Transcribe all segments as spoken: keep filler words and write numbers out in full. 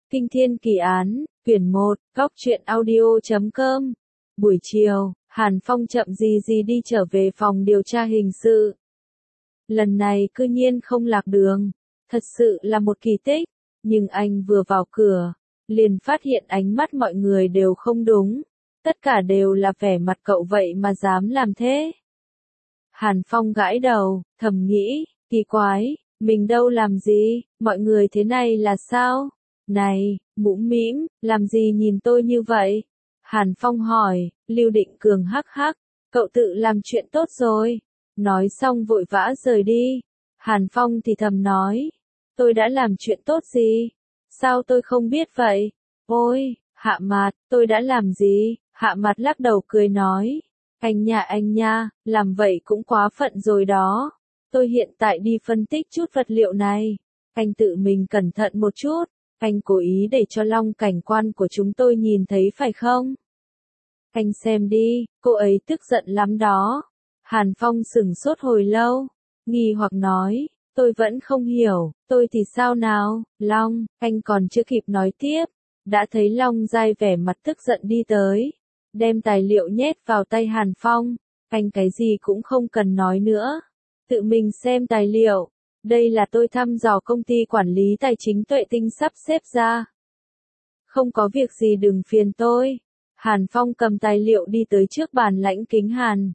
Kinh thiên kỳ án, quyển một, góc truyện audio chấm com. Buổi chiều, Hàn Phong chậm gì gì đi trở về phòng điều tra hình sự. Lần này cư nhiên không lạc đường, thật sự là một kỳ tích, nhưng anh vừa vào cửa, liền phát hiện ánh mắt mọi người đều không đúng, tất cả đều là vẻ mặt cậu vậy mà dám làm thế. Hàn Phong gãi đầu, thầm nghĩ, kỳ quái, mình đâu làm gì, mọi người thế này là sao? Này, mũm mĩm, làm gì nhìn tôi như vậy? Hàn Phong hỏi, Lưu Định Cường hắc hắc, cậu tự làm chuyện tốt rồi. Nói xong vội vã rời đi. Hàn Phong thì thầm nói, tôi đã làm chuyện tốt gì? Sao tôi không biết vậy? Ôi, Hạ Mạt, tôi đã làm gì? Hạ Mạt lắc đầu cười nói, anh nha anh nha, làm vậy cũng quá phận rồi đó. Tôi hiện tại đi phân tích chút vật liệu này. Anh tự mình cẩn thận một chút. Anh cố ý để cho Long cảnh quan của chúng tôi nhìn thấy phải không? Anh xem đi, cô ấy tức giận lắm đó. Hàn Phong sững sốt hồi lâu, nghi hoặc nói, tôi vẫn không hiểu, tôi thì sao nào? Long, anh còn chưa kịp nói tiếp, đã thấy Long dai vẻ mặt tức giận đi tới, đem tài liệu nhét vào tay Hàn Phong, anh cái gì cũng không cần nói nữa, tự mình xem tài liệu. Đây là tôi thăm dò công ty quản lý tài chính Tuệ Tinh sắp xếp ra. Không có việc gì đừng phiền tôi. Hàn Phong cầm tài liệu đi tới trước bàn Lãnh Kính Hàn.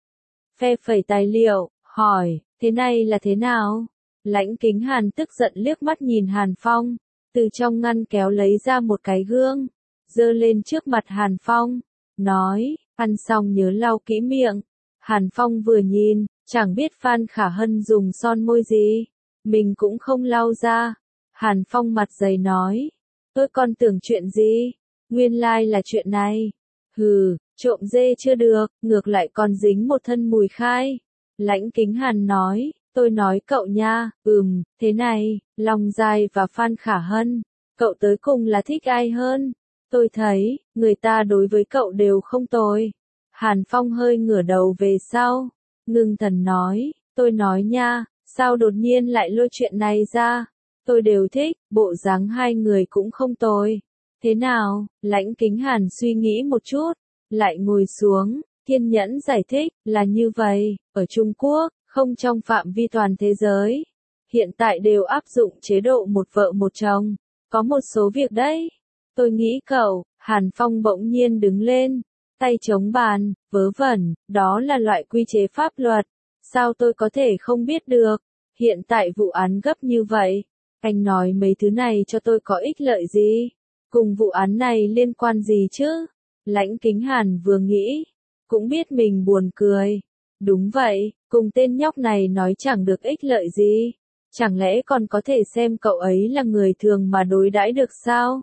Phe phẩy tài liệu, hỏi, thế này là thế nào? Lãnh Kính Hàn tức giận liếc mắt nhìn Hàn Phong, từ trong ngăn kéo lấy ra một cái gương, giơ lên trước mặt Hàn Phong, nói, ăn xong nhớ lau kỹ miệng. Hàn Phong vừa nhìn, chẳng biết Phan Khả Hân dùng son môi gì, mình cũng không lau ra. Hàn Phong mặt dày nói, tôi còn tưởng chuyện gì, nguyên lai là chuyện này. Hừ, trộm dê chưa được, ngược lại còn dính một thân mùi khai. Lãnh Kính Hàn nói, tôi nói cậu nha, ừm, thế này, Long Giai và Phan Khả Hân, cậu tới cùng là thích ai hơn? Tôi thấy, người ta đối với cậu đều không tồi. Hàn Phong hơi ngửa đầu về sau, ngưng thần nói, tôi nói nha, sao đột nhiên lại lôi chuyện này ra? Tôi đều thích, bộ dáng hai người cũng không tồi. Thế nào? Lãnh Kính Hàn suy nghĩ một chút, lại ngồi xuống, kiên nhẫn giải thích, là như vậy, ở Trung Quốc, không trong phạm vi toàn thế giới. Hiện tại đều áp dụng chế độ một vợ một chồng, có một số việc đấy. Tôi nghĩ cậu, Hàn Phong bỗng nhiên đứng lên, tay chống bàn, vớ vẩn, đó là loại quy chế pháp luật, sao tôi có thể không biết được, hiện tại vụ án gấp như vậy, anh nói mấy thứ này cho tôi có ích lợi gì, cùng vụ án này liên quan gì chứ? Lãnh Kính Hàn vừa nghĩ, cũng biết mình buồn cười, đúng vậy, cùng tên nhóc này nói chẳng được ích lợi gì, chẳng lẽ còn có thể xem cậu ấy là người thường mà đối đãi được sao?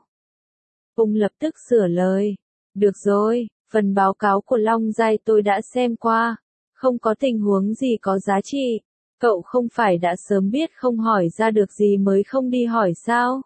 Ông lập tức sửa lời, được rồi. Phần báo cáo của Long Giai tôi đã xem qua, không có tình huống gì có giá trị, cậu không phải đã sớm biết không hỏi ra được gì mới không đi hỏi sao?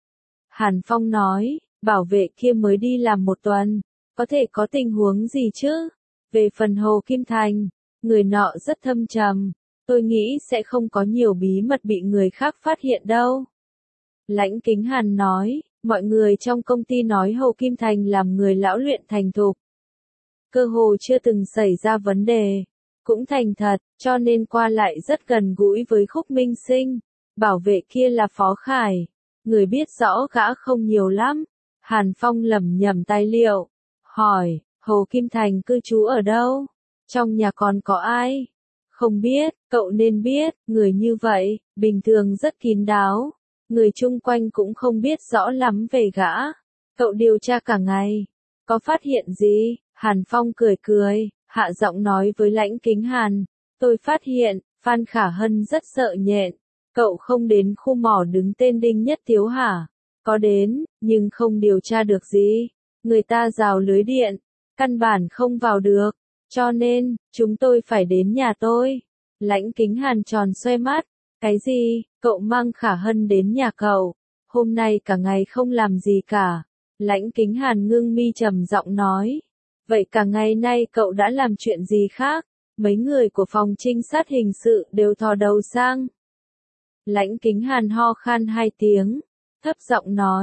Hàn Phong nói, bảo vệ kia mới đi làm một tuần, có thể có tình huống gì chứ? Về phần Hồ Kim Thành, người nọ rất thâm trầm, tôi nghĩ sẽ không có nhiều bí mật bị người khác phát hiện đâu. Lãnh Kính Hàn nói, mọi người trong công ty nói Hồ Kim Thành làm người lão luyện thành thục. Cơ hồ chưa từng xảy ra vấn đề, cũng thành thật, cho nên qua lại rất gần gũi với Khúc Minh Sinh. Bảo vệ kia là Phó Khải, người biết rõ gã không nhiều lắm. Hàn Phong lẩm nhẩm tài liệu, hỏi, Hồ Kim Thành cư trú ở đâu? Trong nhà còn có ai? Không biết, cậu nên biết, người như vậy, bình thường rất kín đáo. Người chung quanh cũng không biết rõ lắm về gã. Cậu điều tra cả ngày, có phát hiện gì? Hàn Phong cười cười, hạ giọng nói với Lãnh Kính Hàn, tôi phát hiện, Phan Khả Hân rất sợ nhện, cậu không đến khu mỏ đứng tên Đinh Nhất Tiếu hả? Có đến, nhưng không điều tra được gì, người ta rào lưới điện, căn bản không vào được, cho nên, chúng tôi phải đến nhà tôi. Lãnh Kính Hàn tròn xoe mắt, cái gì, cậu mang Khả Hân đến nhà cậu, hôm nay cả ngày không làm gì cả. Lãnh Kính Hàn ngưng mi trầm giọng nói. Vậy cả ngày nay cậu đã làm chuyện gì khác? Mấy người của phòng trinh sát hình sự đều thò đầu sang. Lãnh Kính Hàn ho khan hai tiếng, thấp giọng nói,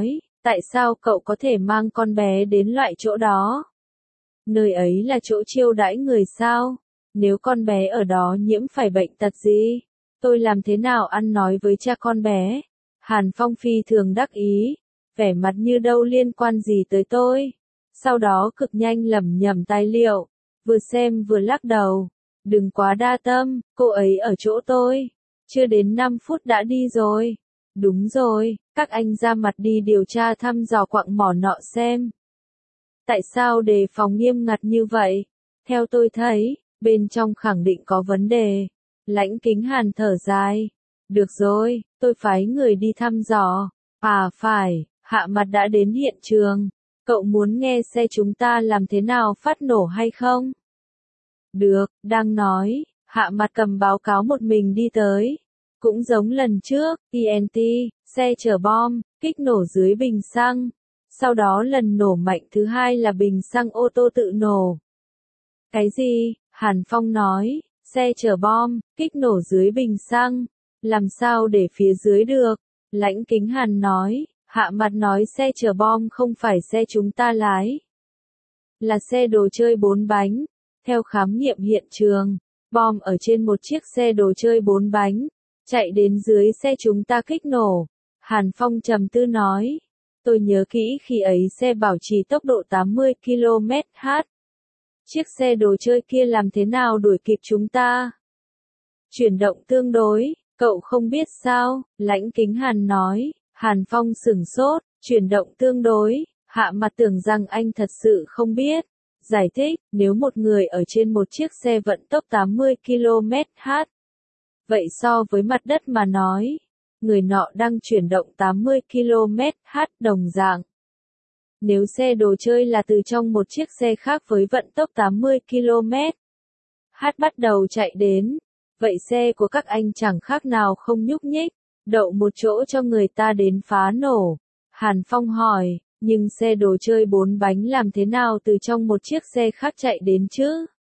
Tại sao cậu có thể mang con bé đến loại chỗ đó? Nơi ấy là chỗ chiêu đãi người sao? Nếu con bé ở đó nhiễm phải bệnh tật gì? Tôi làm thế nào ăn nói với cha con bé? Hàn Phong phi thường đắc ý, vẻ mặt như đâu liên quan gì tới tôi. Sau đó cực nhanh lẩm nhẩm tài liệu, vừa xem vừa lắc đầu. Đừng quá đa tâm, cô ấy ở chỗ tôi. Chưa đến năm phút đã đi rồi. Đúng rồi, các anh ra mặt đi điều tra thăm dò quặng mỏ nọ xem. Tại sao đề phòng nghiêm ngặt như vậy? Theo tôi thấy, bên trong khẳng định có vấn đề. Lãnh Kính Hàn thở dài. Được rồi, tôi phái người đi thăm dò. À phải, Hạ Mặt đã đến hiện trường. Cậu muốn nghe xe chúng ta làm thế nào phát nổ hay không? Được, đang nói, Hạ Mặt cầm báo cáo một mình đi tới. Cũng giống lần trước, tê en tê, xe chở bom, kích nổ dưới bình xăng. Sau đó lần nổ mạnh thứ hai là bình xăng ô tô tự nổ. Cái gì? Hàn Phong nói, xe chở bom, kích nổ dưới bình xăng. Làm sao để phía dưới được? Lãnh Kính Hàn nói, Hạ Mặt nói xe chở bom không phải xe chúng ta lái. Là xe đồ chơi bốn bánh. Theo khám nghiệm hiện trường, bom ở trên một chiếc xe đồ chơi bốn bánh, chạy đến dưới xe chúng ta kích nổ. Hàn Phong trầm tư nói, tôi nhớ kỹ khi ấy xe bảo trì tốc độ tám mươi ki lô mét trên giờ. Chiếc xe đồ chơi kia làm thế nào đuổi kịp chúng ta? Chuyển động tương đối, cậu không biết sao? Lãnh Kính Hàn nói. Hàn Phong sửng sốt, chuyển động tương đối, Hạ Mặt tưởng rằng anh thật sự không biết. Giải thích, nếu một người ở trên một chiếc xe vận tốc tám mươi ki lô mét trên giờ, vậy so với mặt đất mà nói, người nọ đang chuyển động tám mươi ki lô mét trên giờ đồng dạng. Nếu xe đồ chơi là từ trong một chiếc xe khác với vận tốc tám mươi ki lô mét trên giờ bắt đầu chạy đến, vậy xe của các anh chẳng khác nào không nhúc nhích, đậu một chỗ cho người ta đến phá nổ. Hàn Phong hỏi, nhưng xe đồ chơi bốn bánh làm thế nào từ trong một chiếc xe khác chạy đến chứ?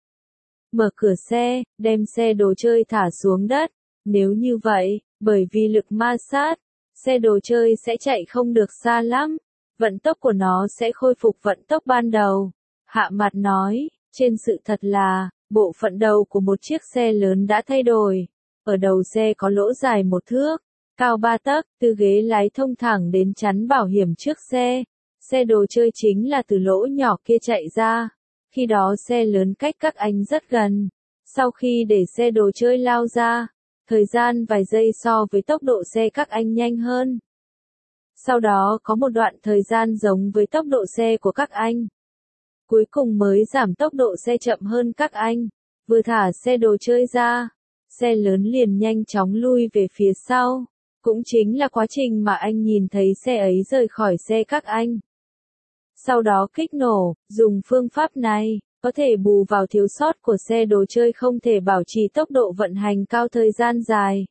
Mở cửa xe, đem xe đồ chơi thả xuống đất. Nếu như vậy, bởi vì lực ma sát, xe đồ chơi sẽ chạy không được xa lắm. Vận tốc của nó sẽ khôi phục vận tốc ban đầu. Hạ Mặt nói, trên sự thật là, bộ phận đầu của một chiếc xe lớn đã thay đổi. Ở đầu xe có lỗ dài một thước, cao ba tấc, từ ghế lái thông thẳng đến chắn bảo hiểm trước xe. Xe đồ chơi chính là từ lỗ nhỏ kia chạy ra. Khi đó xe lớn cách các anh rất gần. Sau khi để xe đồ chơi lao ra, thời gian vài giây so với tốc độ xe các anh nhanh hơn. Sau đó có một đoạn thời gian giống với tốc độ xe của các anh. Cuối cùng mới giảm tốc độ xe chậm hơn các anh. Vừa thả xe đồ chơi ra, xe lớn liền nhanh chóng lui về phía sau. Cũng chính là quá trình mà anh nhìn thấy xe ấy rời khỏi xe các anh. Sau đó kích nổ, dùng phương pháp này, có thể bù vào thiếu sót của xe đồ chơi không thể bảo trì tốc độ vận hành cao thời gian dài.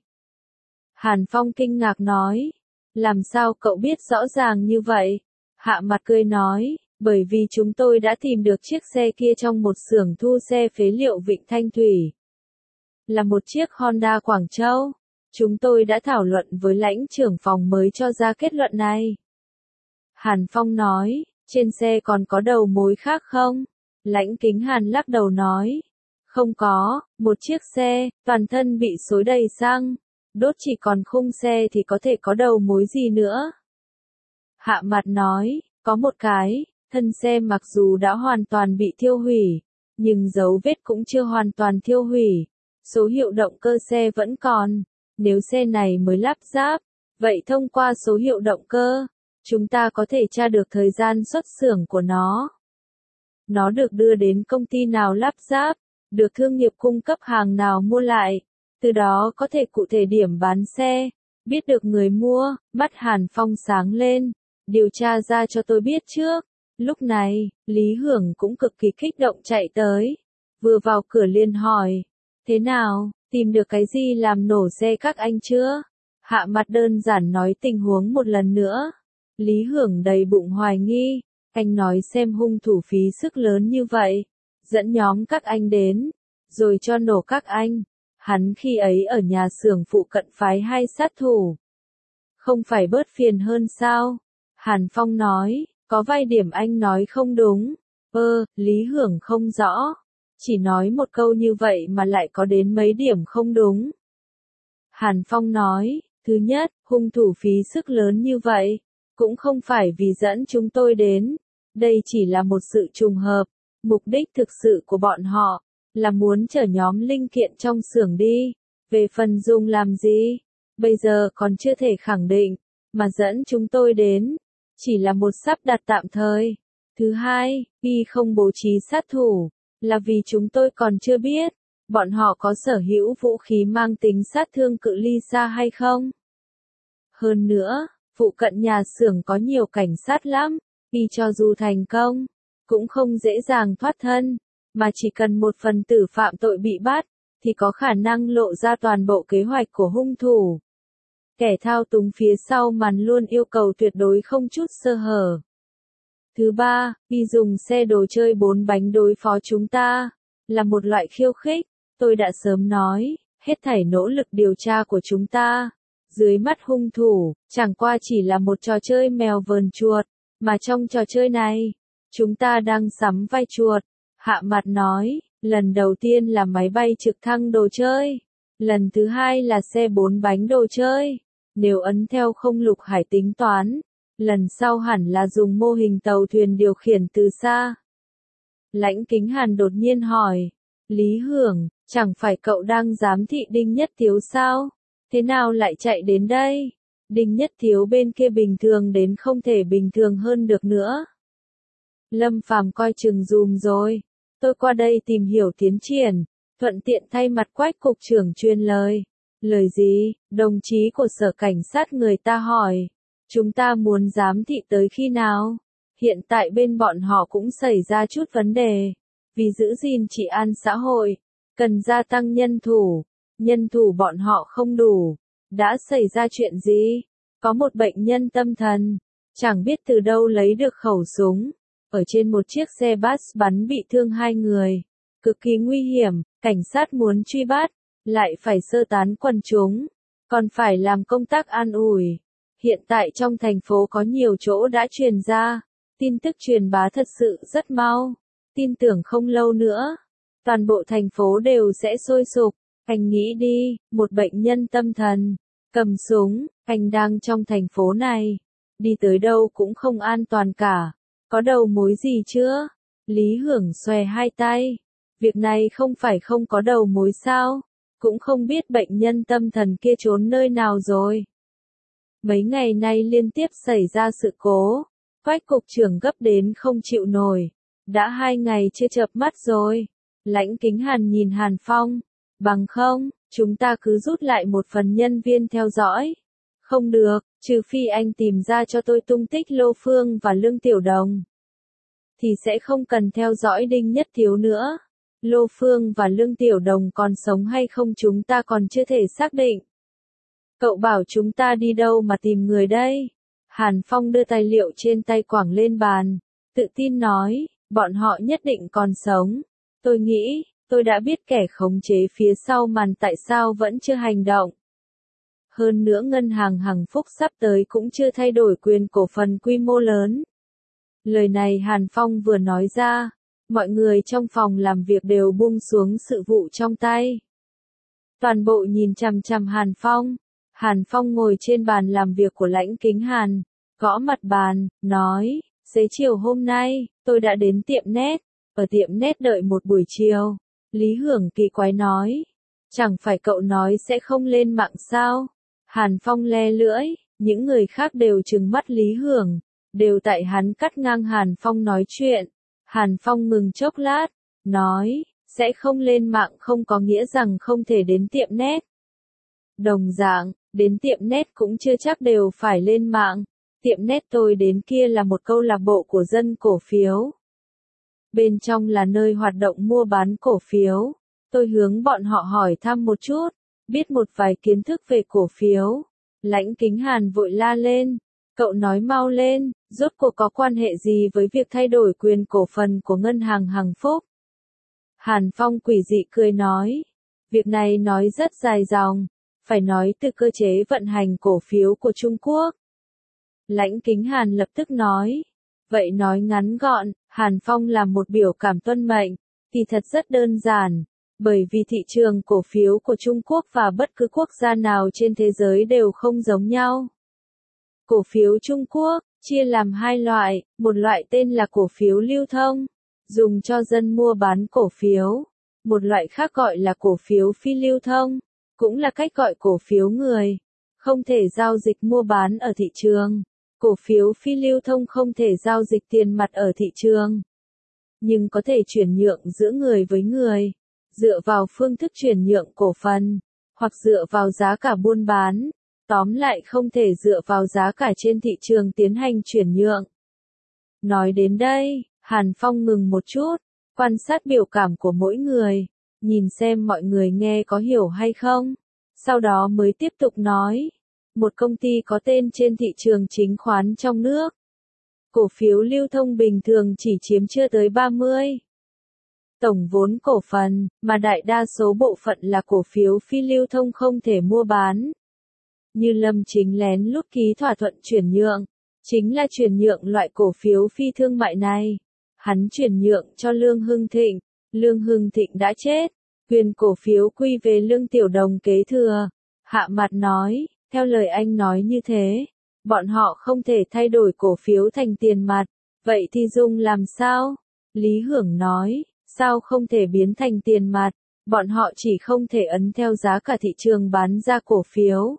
Hàn Phong kinh ngạc nói, làm sao cậu biết rõ ràng như vậy? Hạ Mặt cười nói, bởi vì chúng tôi đã tìm được chiếc xe kia trong một xưởng thu xe phế liệu Vịnh Thanh Thủy. Là một chiếc Honda Quảng Châu. Chúng tôi đã thảo luận với lãnh trưởng phòng mới cho ra kết luận này. Hàn Phong nói, trên xe còn có đầu mối khác không? Lãnh Kính Hàn lắc đầu nói, không có, một chiếc xe, toàn thân bị xối đầy xăng, đốt chỉ còn khung xe thì có thể có đầu mối gì nữa? Hạ Mặt nói, có một cái, thân xe mặc dù đã hoàn toàn bị thiêu hủy, nhưng dấu vết cũng chưa hoàn toàn thiêu hủy, số hiệu động cơ xe vẫn còn. Nếu xe này mới lắp ráp, vậy thông qua số hiệu động cơ, chúng ta có thể tra được thời gian xuất xưởng của nó. Nó được đưa đến công ty nào lắp ráp, được thương nghiệp cung cấp hàng nào mua lại, từ đó có thể cụ thể điểm bán xe, biết được người mua. Mắt Hàn Phong sáng lên, điều tra ra cho tôi biết trước. Lúc này, Lý Hưởng cũng cực kỳ kích động chạy tới, vừa vào cửa liền hỏi, thế nào? Tìm được cái gì làm nổ xe các anh chưa? Hạ Mặt đơn giản nói tình huống một lần nữa. Lý Hưởng đầy bụng hoài nghi. Anh nói xem hung thủ phí sức lớn như vậy. Dẫn nhóm các anh đến. Rồi cho nổ các anh. Hắn khi ấy ở nhà xưởng phụ cận phái hai sát thủ. Không phải bớt phiền hơn sao? Hàn Phong nói, có vài điểm anh nói không đúng. Ơ, Lý Hưởng không rõ. Chỉ nói một câu như vậy mà lại có đến mấy điểm không đúng. Hàn Phong nói, thứ nhất, hung thủ phí sức lớn như vậy, cũng không phải vì dẫn chúng tôi đến. Đây chỉ là một sự trùng hợp. Mục đích thực sự của bọn họ là muốn chở nhóm linh kiện trong xưởng đi. Về phần dùng làm gì, bây giờ còn chưa thể khẳng định, mà dẫn chúng tôi đến chỉ là một sắp đặt tạm thời. Thứ hai, khi không bố trí sát thủ, là vì chúng tôi còn chưa biết bọn họ có sở hữu vũ khí mang tính sát thương cự ly xa hay không. Hơn nữa, phụ cận nhà xưởng có nhiều cảnh sát lắm, vì cho dù thành công, cũng không dễ dàng thoát thân, mà chỉ cần một phần tử phạm tội bị bắt, thì có khả năng lộ ra toàn bộ kế hoạch của hung thủ. Kẻ thao túng phía sau màn luôn yêu cầu tuyệt đối không chút sơ hở. Thứ ba, khi dùng xe đồ chơi bốn bánh đối phó chúng ta, là một loại khiêu khích. Tôi đã sớm nói, hết thảy nỗ lực điều tra của chúng ta, dưới mắt hung thủ, chẳng qua chỉ là một trò chơi mèo vờn chuột, mà trong trò chơi này, chúng ta đang sắm vai chuột. Hạ Mặt nói, lần đầu tiên là máy bay trực thăng đồ chơi, lần thứ hai là xe bốn bánh đồ chơi. Nếu ấn theo không Lục Hải tính toán, lần sau hẳn là dùng mô hình tàu thuyền điều khiển từ xa. Lãnh Kính Hàn đột nhiên hỏi, Lý Hưởng, chẳng phải cậu đang giám thị Đinh Nhất Thiếu sao? Thế nào lại chạy đến đây? Đinh Nhất Thiếu bên kia bình thường đến không thể bình thường hơn được nữa. Lâm Phàm coi chừng dùm rồi. Tôi qua đây tìm hiểu tiến triển, thuận tiện thay mặt Quách cục trưởng truyền lời. Lời gì? Đồng chí của sở cảnh sát người ta hỏi. Chúng ta muốn giám thị tới khi nào? Hiện tại bên bọn họ cũng xảy ra chút vấn đề. Vì giữ gìn trị an xã hội, cần gia tăng nhân thủ. Nhân thủ bọn họ không đủ. Đã xảy ra chuyện gì? Có một bệnh nhân tâm thần, chẳng biết từ đâu lấy được khẩu súng. Ở trên một chiếc xe bus bắn bị thương hai người. Cực kỳ nguy hiểm, cảnh sát muốn truy bắt, lại phải sơ tán quần chúng, còn phải làm công tác an ủi. Hiện tại trong thành phố có nhiều chỗ đã truyền ra, tin tức truyền bá thật sự rất mau. Tin tưởng không lâu nữa, toàn bộ thành phố đều sẽ sôi sục. Anh nghĩ đi, một bệnh nhân tâm thần, cầm súng, anh đang trong thành phố này, đi tới đâu cũng không an toàn cả. Có đầu mối gì chưa? Lý Hưởng xòe hai tay. Việc này không phải không có đầu mối sao? Cũng không biết bệnh nhân tâm thần kia trốn nơi nào rồi. Mấy ngày nay liên tiếp xảy ra sự cố. Quách cục trưởng gấp đến không chịu nổi. Đã hai ngày chưa chợp mắt rồi. Lãnh Kính Hàn nhìn Hàn Phong. Bằng không, chúng ta cứ rút lại một phần nhân viên theo dõi. Không được, trừ phi anh tìm ra cho tôi tung tích Lô Phương và Lương Tiểu Đồng. Thì sẽ không cần theo dõi Đinh Nhất Thiếu nữa. Lô Phương và Lương Tiểu Đồng còn sống hay không chúng ta còn chưa thể xác định. Cậu bảo chúng ta đi đâu mà tìm người đây? Hàn Phong đưa tài liệu trên tay quẳng lên bàn, tự tin nói, bọn họ nhất định còn sống. Tôi nghĩ, tôi đã biết kẻ khống chế phía sau màn tại sao vẫn chưa hành động. Hơn nữa ngân hàng Hằng Phúc sắp tới cũng chưa thay đổi quyền cổ phần quy mô lớn. Lời này Hàn Phong vừa nói ra, mọi người trong phòng làm việc đều buông xuống sự vụ trong tay. Toàn bộ nhìn chằm chằm Hàn Phong. Hàn Phong ngồi trên bàn làm việc của Lãnh Kính Hàn, gõ mặt bàn, nói, xế chiều hôm nay, tôi đã đến tiệm nét, ở tiệm nét đợi một buổi chiều. Lý Hưởng kỳ quái nói, chẳng phải cậu nói sẽ không lên mạng sao? Hàn Phong le lưỡi, những người khác đều trừng mắt Lý Hưởng, đều tại hắn cắt ngang Hàn Phong nói chuyện. Hàn Phong ngừng chốc lát, nói, sẽ không lên mạng không có nghĩa rằng không thể đến tiệm nét. Đồng dạng, đến tiệm nét cũng chưa chắc đều phải lên mạng. Tiệm nét tôi đến kia là một câu lạc bộ của dân cổ phiếu. Bên trong là nơi hoạt động mua bán cổ phiếu. Tôi hướng bọn họ hỏi thăm một chút, biết một vài kiến thức về cổ phiếu. Lãnh Kính Hàn vội la lên, cậu nói mau lên, rốt cuộc có quan hệ gì với việc thay đổi quyền cổ phần của ngân hàng Hằng Phúc? Hàn Phong quỷ dị cười nói, việc này nói rất dài dòng, phải nói từ cơ chế vận hành cổ phiếu của Trung Quốc. Lãnh Kính Hàn lập tức nói. Vậy nói ngắn gọn, Hàn Phong làm một biểu cảm tuân mệnh, thì thật rất đơn giản. Bởi vì thị trường cổ phiếu của Trung Quốc và bất cứ quốc gia nào trên thế giới đều không giống nhau. Cổ phiếu Trung Quốc chia làm hai loại, một loại tên là cổ phiếu lưu thông, dùng cho dân mua bán cổ phiếu. Một loại khác gọi là cổ phiếu phi lưu thông, cũng là cách gọi cổ phiếu người, không thể giao dịch mua bán ở thị trường. Cổ phiếu phi lưu thông không thể giao dịch tiền mặt ở thị trường, nhưng có thể chuyển nhượng giữa người với người, dựa vào phương thức chuyển nhượng cổ phần, hoặc dựa vào giá cả buôn bán. Tóm lại không thể dựa vào giá cả trên thị trường tiến hành chuyển nhượng. Nói đến đây, Hàn Phong ngừng một chút, quan sát biểu cảm của mỗi người, nhìn xem mọi người nghe có hiểu hay không. Sau đó mới tiếp tục nói. Một công ty có tên trên thị trường chứng khoán trong nước. Cổ phiếu lưu thông bình thường chỉ chiếm chưa tới ba mươi tổng vốn cổ phần, mà đại đa số bộ phận là cổ phiếu phi lưu thông không thể mua bán. Như Lâm Chính lén lút ký thỏa thuận chuyển nhượng, chính là chuyển nhượng loại cổ phiếu phi thương mại này. Hắn chuyển nhượng cho Lương Hưng Thịnh, Lương Hưng Thịnh đã chết, quyền cổ phiếu quy về Lương Tiểu Đồng kế thừa. Hạ Mặt nói, theo lời anh nói như thế, bọn họ không thể thay đổi cổ phiếu thành tiền mặt, vậy thì dùng làm sao? Lý Hưởng nói, sao không thể biến thành tiền mặt, bọn họ chỉ không thể ấn theo giá cả thị trường bán ra cổ phiếu.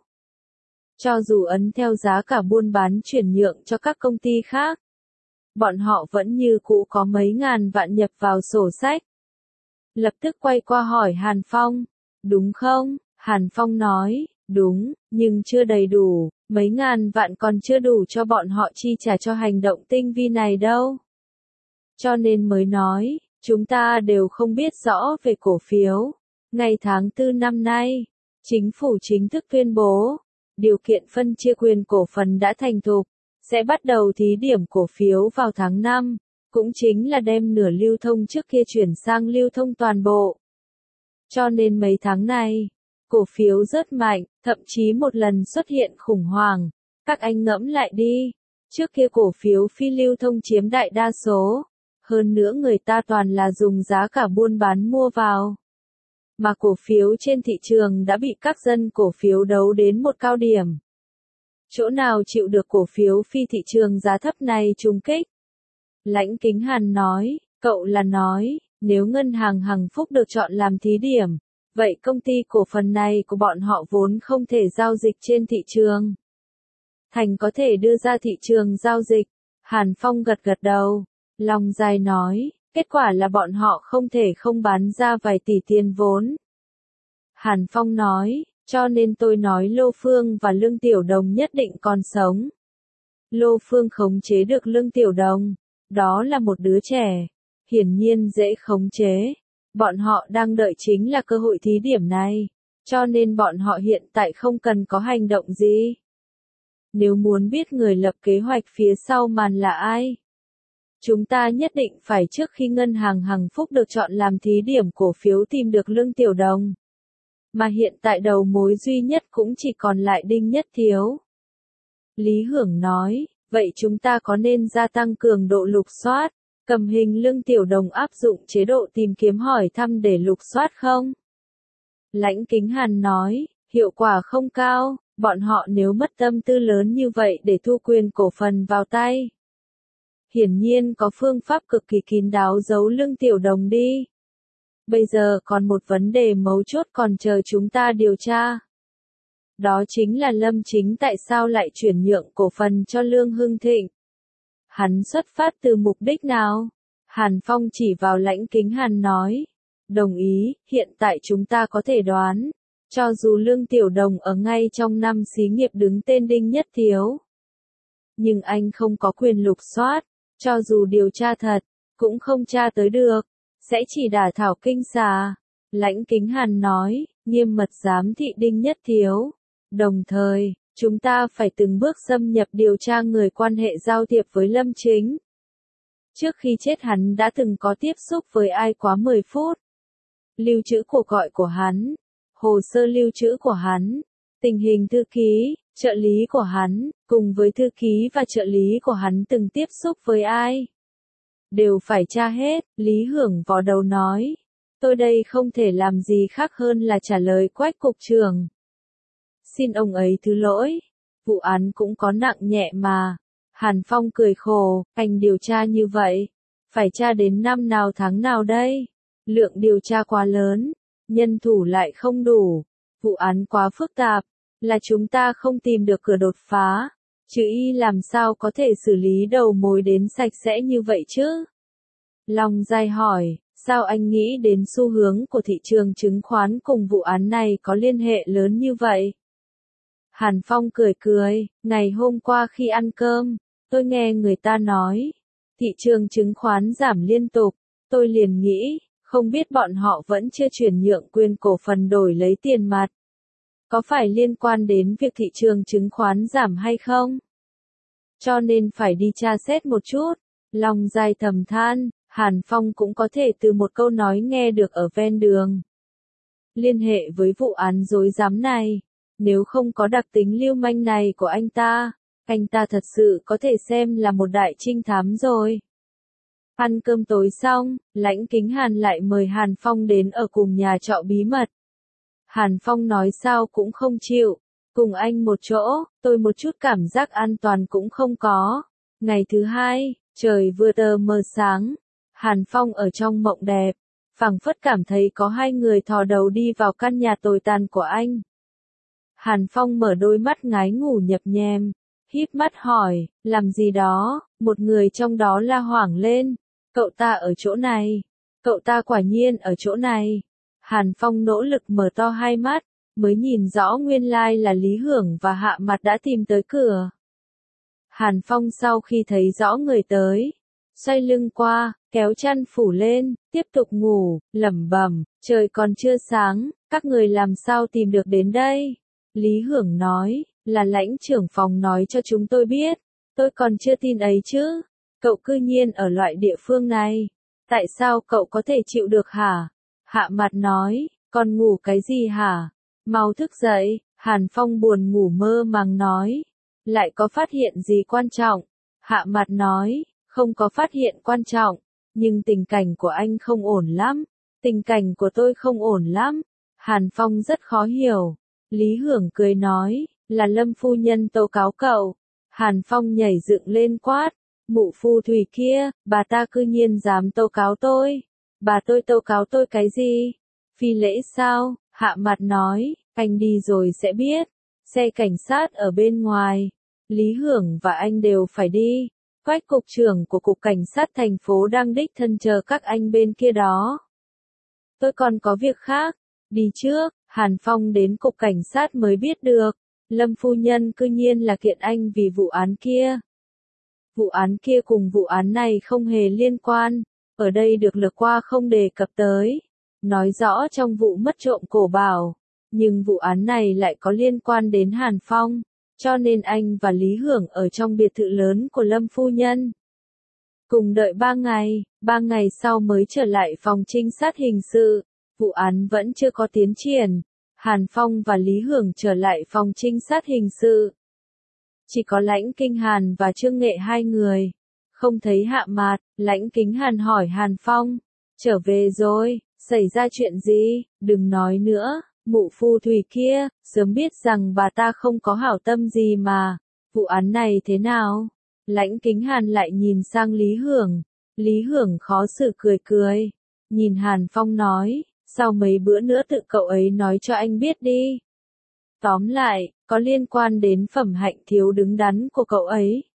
Cho dù ấn theo giá cả buôn bán chuyển nhượng cho các công ty khác, bọn họ vẫn như cũ có mấy ngàn vạn nhập vào sổ sách. Lập tức quay qua hỏi Hàn Phong, đúng không? Hàn Phong nói, đúng, nhưng chưa đầy đủ, mấy ngàn vạn còn chưa đủ cho bọn họ chi trả cho hành động tinh vi này đâu. Cho nên mới nói, chúng ta đều không biết rõ về cổ phiếu. Ngày tháng tư năm nay, chính phủ chính thức tuyên bố, điều kiện phân chia quyền cổ phần đã thành thục, sẽ bắt đầu thí điểm cổ phiếu vào tháng năm, cũng chính là đem nửa lưu thông trước kia chuyển sang lưu thông toàn bộ. Cho nên mấy tháng này, cổ phiếu rất mạnh, thậm chí một lần xuất hiện khủng hoảng. Các anh ngẫm lại đi, trước kia cổ phiếu phi lưu thông chiếm đại đa số, hơn nữa người ta toàn là dùng giá cả buôn bán mua vào. Mà cổ phiếu trên thị trường đã bị các dân cổ phiếu đấu đến một cao điểm. Chỗ nào chịu được cổ phiếu phi thị trường giá thấp này trùng kích? Lãnh Kính Hàn nói, cậu là nói, nếu ngân hàng Hằng Phúc được chọn làm thí điểm, vậy công ty cổ phần này của bọn họ vốn không thể giao dịch trên thị trường. Thành có thể đưa ra thị trường giao dịch. Hàn Phong gật gật đầu, lòng dài nói, kết quả là bọn họ không thể không bán ra vài tỷ tiền vốn. Hàn Phong nói, cho nên tôi nói Lô Phương và Lương Tiểu Đồng nhất định còn sống. Lô Phương khống chế được Lương Tiểu Đồng, đó là một đứa trẻ, hiển nhiên dễ khống chế. Bọn họ đang đợi chính là cơ hội thí điểm này, cho nên bọn họ hiện tại không cần có hành động gì. Nếu muốn biết người lập kế hoạch phía sau màn là ai, chúng ta nhất định phải trước khi ngân hàng Hằng Phúc được chọn làm thí điểm cổ phiếu tìm được Lương Tiểu Đồng. Mà hiện tại đầu mối duy nhất cũng chỉ còn lại Đinh Nhất Thiếu. Lý Hưởng nói, vậy chúng ta có nên gia tăng cường độ lục soát, cầm hình Lương Tiểu Đồng áp dụng chế độ tìm kiếm hỏi thăm để lục soát không? Lãnh Kính Hàn nói, hiệu quả không cao, bọn họ nếu mất tâm tư lớn như vậy để thu quyền cổ phần vào tay. Hiển nhiên có phương pháp cực kỳ kín đáo giấu Lương Tiểu Đồng đi. Bây giờ còn một vấn đề mấu chốt còn chờ chúng ta điều tra. Đó chính là Lâm Chính tại sao lại chuyển nhượng cổ phần cho Lương Hưng Thịnh. Hắn xuất phát từ mục đích nào? Hàn Phong chỉ vào Lãnh Kính Hàn nói. Đồng ý, hiện tại chúng ta có thể đoán. Cho dù Lương Tiểu Đồng ở ngay trong năm xí nghiệp đứng tên Đinh Nhất Thiếu. Nhưng anh không có quyền lục soát. Cho dù điều tra thật, cũng không tra tới được. Sẽ chỉ đả thảo kinh xà. Lãnh Kính Hàn nói, nghiêm mật giám thị Đinh Nhất Thiếu. Đồng thời, chúng ta phải từng bước xâm nhập điều tra người quan hệ giao thiệp với Lâm Chính. Trước khi chết hắn đã từng có tiếp xúc với ai quá mười phút. Lưu trữ cuộc gọi của hắn, hồ sơ lưu trữ của hắn, tình hình thư ký, trợ lý của hắn, cùng với thư ký và trợ lý của hắn từng tiếp xúc với ai. Đều phải tra hết, Lý Hưởng vò đầu nói. Tôi đây không thể làm gì khác hơn là trả lời Quách cục trưởng. Xin ông ấy thứ lỗi, vụ án cũng có nặng nhẹ mà. Hàn Phong cười khổ, anh điều tra như vậy, phải tra đến năm nào tháng nào đây? Lượng điều tra quá lớn, nhân thủ lại không đủ, vụ án quá phức tạp, là chúng ta không tìm được cửa đột phá, chứ y làm sao có thể xử lý đầu mối đến sạch sẽ như vậy chứ? Long Giai hỏi, sao anh nghĩ đến xu hướng của thị trường chứng khoán cùng vụ án này có liên hệ lớn như vậy? Hàn Phong cười cười, ngày hôm qua khi ăn cơm, tôi nghe người ta nói, thị trường chứng khoán giảm liên tục, tôi liền nghĩ, không biết bọn họ vẫn chưa chuyển nhượng quyền cổ phần đổi lấy tiền mặt. Có phải liên quan đến việc thị trường chứng khoán giảm hay không? Cho nên phải đi tra xét một chút. Long Giai thầm than, Hàn Phong cũng có thể từ một câu nói nghe được ở ven đường. Liên hệ với vụ án rối rắm này, nếu không có đặc tính lưu manh này của anh ta, anh ta thật sự có thể xem là một đại trinh thám rồi. Ăn cơm tối xong, Lãnh Kính Hàn lại mời Hàn Phong đến ở cùng nhà trọ bí mật. Hàn Phong nói sao cũng không chịu, cùng anh một chỗ, tôi một chút cảm giác an toàn cũng không có. Ngày thứ hai, trời vừa tờ mờ sáng, Hàn Phong ở trong mộng đẹp, phảng phất cảm thấy có hai người thò đầu đi vào căn nhà tồi tàn của anh. Hàn Phong mở đôi mắt ngái ngủ nhập nhèm, híp mắt hỏi, làm gì đó, một người trong đó la hoảng lên, cậu ta ở chỗ này, cậu ta quả nhiên ở chỗ này. Hàn Phong nỗ lực mở to hai mắt, mới nhìn rõ nguyên lai là Lý Hưởng và Hạ Mặt đã tìm tới cửa. Hàn Phong sau khi thấy rõ người tới, xoay lưng qua, kéo chăn phủ lên, tiếp tục ngủ, lẩm bẩm, trời còn chưa sáng, các người làm sao tìm được đến đây? Lý Hưởng nói, là Lãnh trưởng phòng nói cho chúng tôi biết, tôi còn chưa tin ấy chứ, cậu cư nhiên ở loại địa phương này, tại sao cậu có thể chịu được hả? Hạ Mặt nói, còn ngủ cái gì hả? Mau thức dậy. Hàn Phong buồn ngủ mơ màng nói, lại có phát hiện gì quan trọng? Hạ Mặt nói, không có phát hiện quan trọng, nhưng tình cảnh của anh không ổn lắm, tình cảnh của tôi không ổn lắm. Hàn Phong rất khó hiểu. Lý Hưởng cười nói, là Lâm phu nhân tố cáo cậu. Hàn Phong nhảy dựng lên quát, mụ phù thủy kia, bà ta cư nhiên dám tố cáo tôi. Bà tôi tố cáo tôi cái gì? Phi lễ sao? Hạ Mặt nói, anh đi rồi sẽ biết. Xe cảnh sát ở bên ngoài. Lý Hưởng và anh đều phải đi. Quách cục trưởng của cục cảnh sát thành phố đang đích thân chờ các anh bên kia đó. Tôi còn có việc khác. Đi trước. Hàn Phong đến cục cảnh sát mới biết được. Lâm phu nhân cư nhiên là kiện anh vì vụ án kia. Vụ án kia cùng vụ án này không hề liên quan. Ở đây được lược qua không đề cập tới. Nói rõ trong vụ mất trộm cổ bảo. Nhưng vụ án này lại có liên quan đến Hàn Phong. Cho nên anh và Lý Hưởng ở trong biệt thự lớn của Lâm phu nhân. Cùng đợi ba ngày, ba ngày sau mới trở lại phòng trinh sát hình sự. Vụ án vẫn chưa có tiến triển. Hàn Phong và Lý Hưởng trở lại phòng trinh sát hình sự. Chỉ có Lãnh Kinh Hàn và Trương Nghệ hai người. Không thấy Hạ Mạt, Lãnh Kính Hàn hỏi Hàn Phong. Trở về rồi, xảy ra chuyện gì, đừng nói nữa, mụ phù thủy kia, sớm biết rằng bà ta không có hảo tâm gì mà. Vụ án này thế nào? Lãnh Kính Hàn lại nhìn sang Lý Hưởng. Lý Hưởng khó xử cười cười. Nhìn Hàn Phong nói, sau mấy bữa nữa tự cậu ấy nói cho anh biết đi. Tóm lại, có liên quan đến phẩm hạnh thiếu đứng đắn của cậu ấy.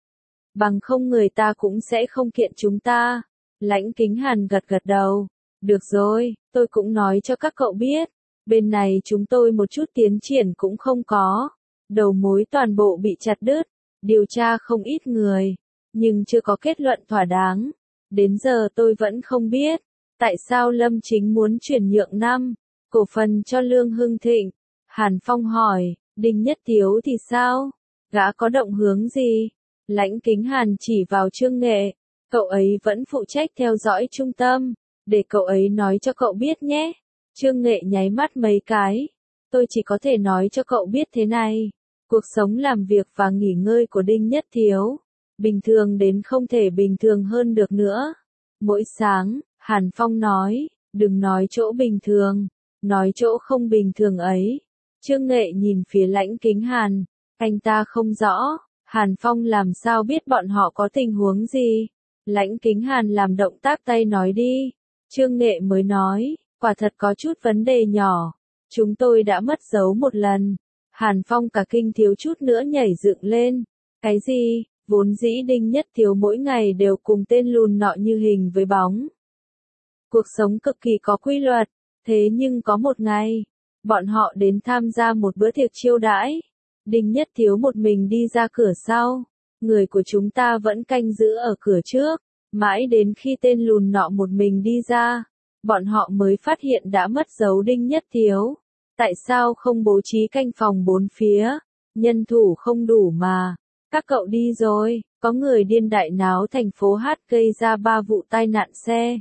Bằng không người ta cũng sẽ không kiện chúng ta. Lãnh Kính Hàn gật gật đầu. Được rồi, tôi cũng nói cho các cậu biết. Bên này chúng tôi một chút tiến triển cũng không có. Đầu mối toàn bộ bị chặt đứt. Điều tra không ít người. Nhưng chưa có kết luận thỏa đáng. Đến giờ tôi vẫn không biết. Tại sao Lâm Chính muốn chuyển nhượng năm cổ phần cho Lương Hưng Thịnh? Hàn Phong hỏi, Đinh Nhất Tiếu thì sao? Gã có động hướng gì? Lãnh Kính Hàn chỉ vào Trương Nghệ. Cậu ấy vẫn phụ trách theo dõi trung tâm. Để cậu ấy nói cho cậu biết nhé. Trương Nghệ nháy mắt mấy cái. Tôi chỉ có thể nói cho cậu biết thế này. Cuộc sống làm việc và nghỉ ngơi của Đinh Nhất Thiếu, bình thường đến không thể bình thường hơn được nữa. Mỗi sáng, Hàn Phong nói, đừng nói chỗ bình thường, nói chỗ không bình thường ấy. Trương Nghệ nhìn phía Lãnh Kính Hàn, anh ta không rõ, Hàn Phong làm sao biết bọn họ có tình huống gì. Lãnh Kính Hàn làm động tác tay nói đi. Trương Nghệ mới nói, quả thật có chút vấn đề nhỏ. Chúng tôi đã mất dấu một lần. Hàn Phong cả kinh thiếu chút nữa nhảy dựng lên. Cái gì? Vốn dĩ Đinh Nhất Thiếu mỗi ngày đều cùng tên lùn nọ như hình với bóng. Cuộc sống cực kỳ có quy luật. Thế nhưng có một ngày, bọn họ đến tham gia một bữa tiệc chiêu đãi. Đinh Nhất Thiếu một mình đi ra cửa sau. Người của chúng ta vẫn canh giữ ở cửa trước. Mãi đến khi tên lùn nọ một mình đi ra, bọn họ mới phát hiện đã mất dấu Đinh Nhất Thiếu. Tại sao không bố trí canh phòng bốn phía? Nhân thủ không đủ mà. Các cậu đi rồi, có người điên đại náo thành phố Hát gây ra ba vụ tai nạn xe.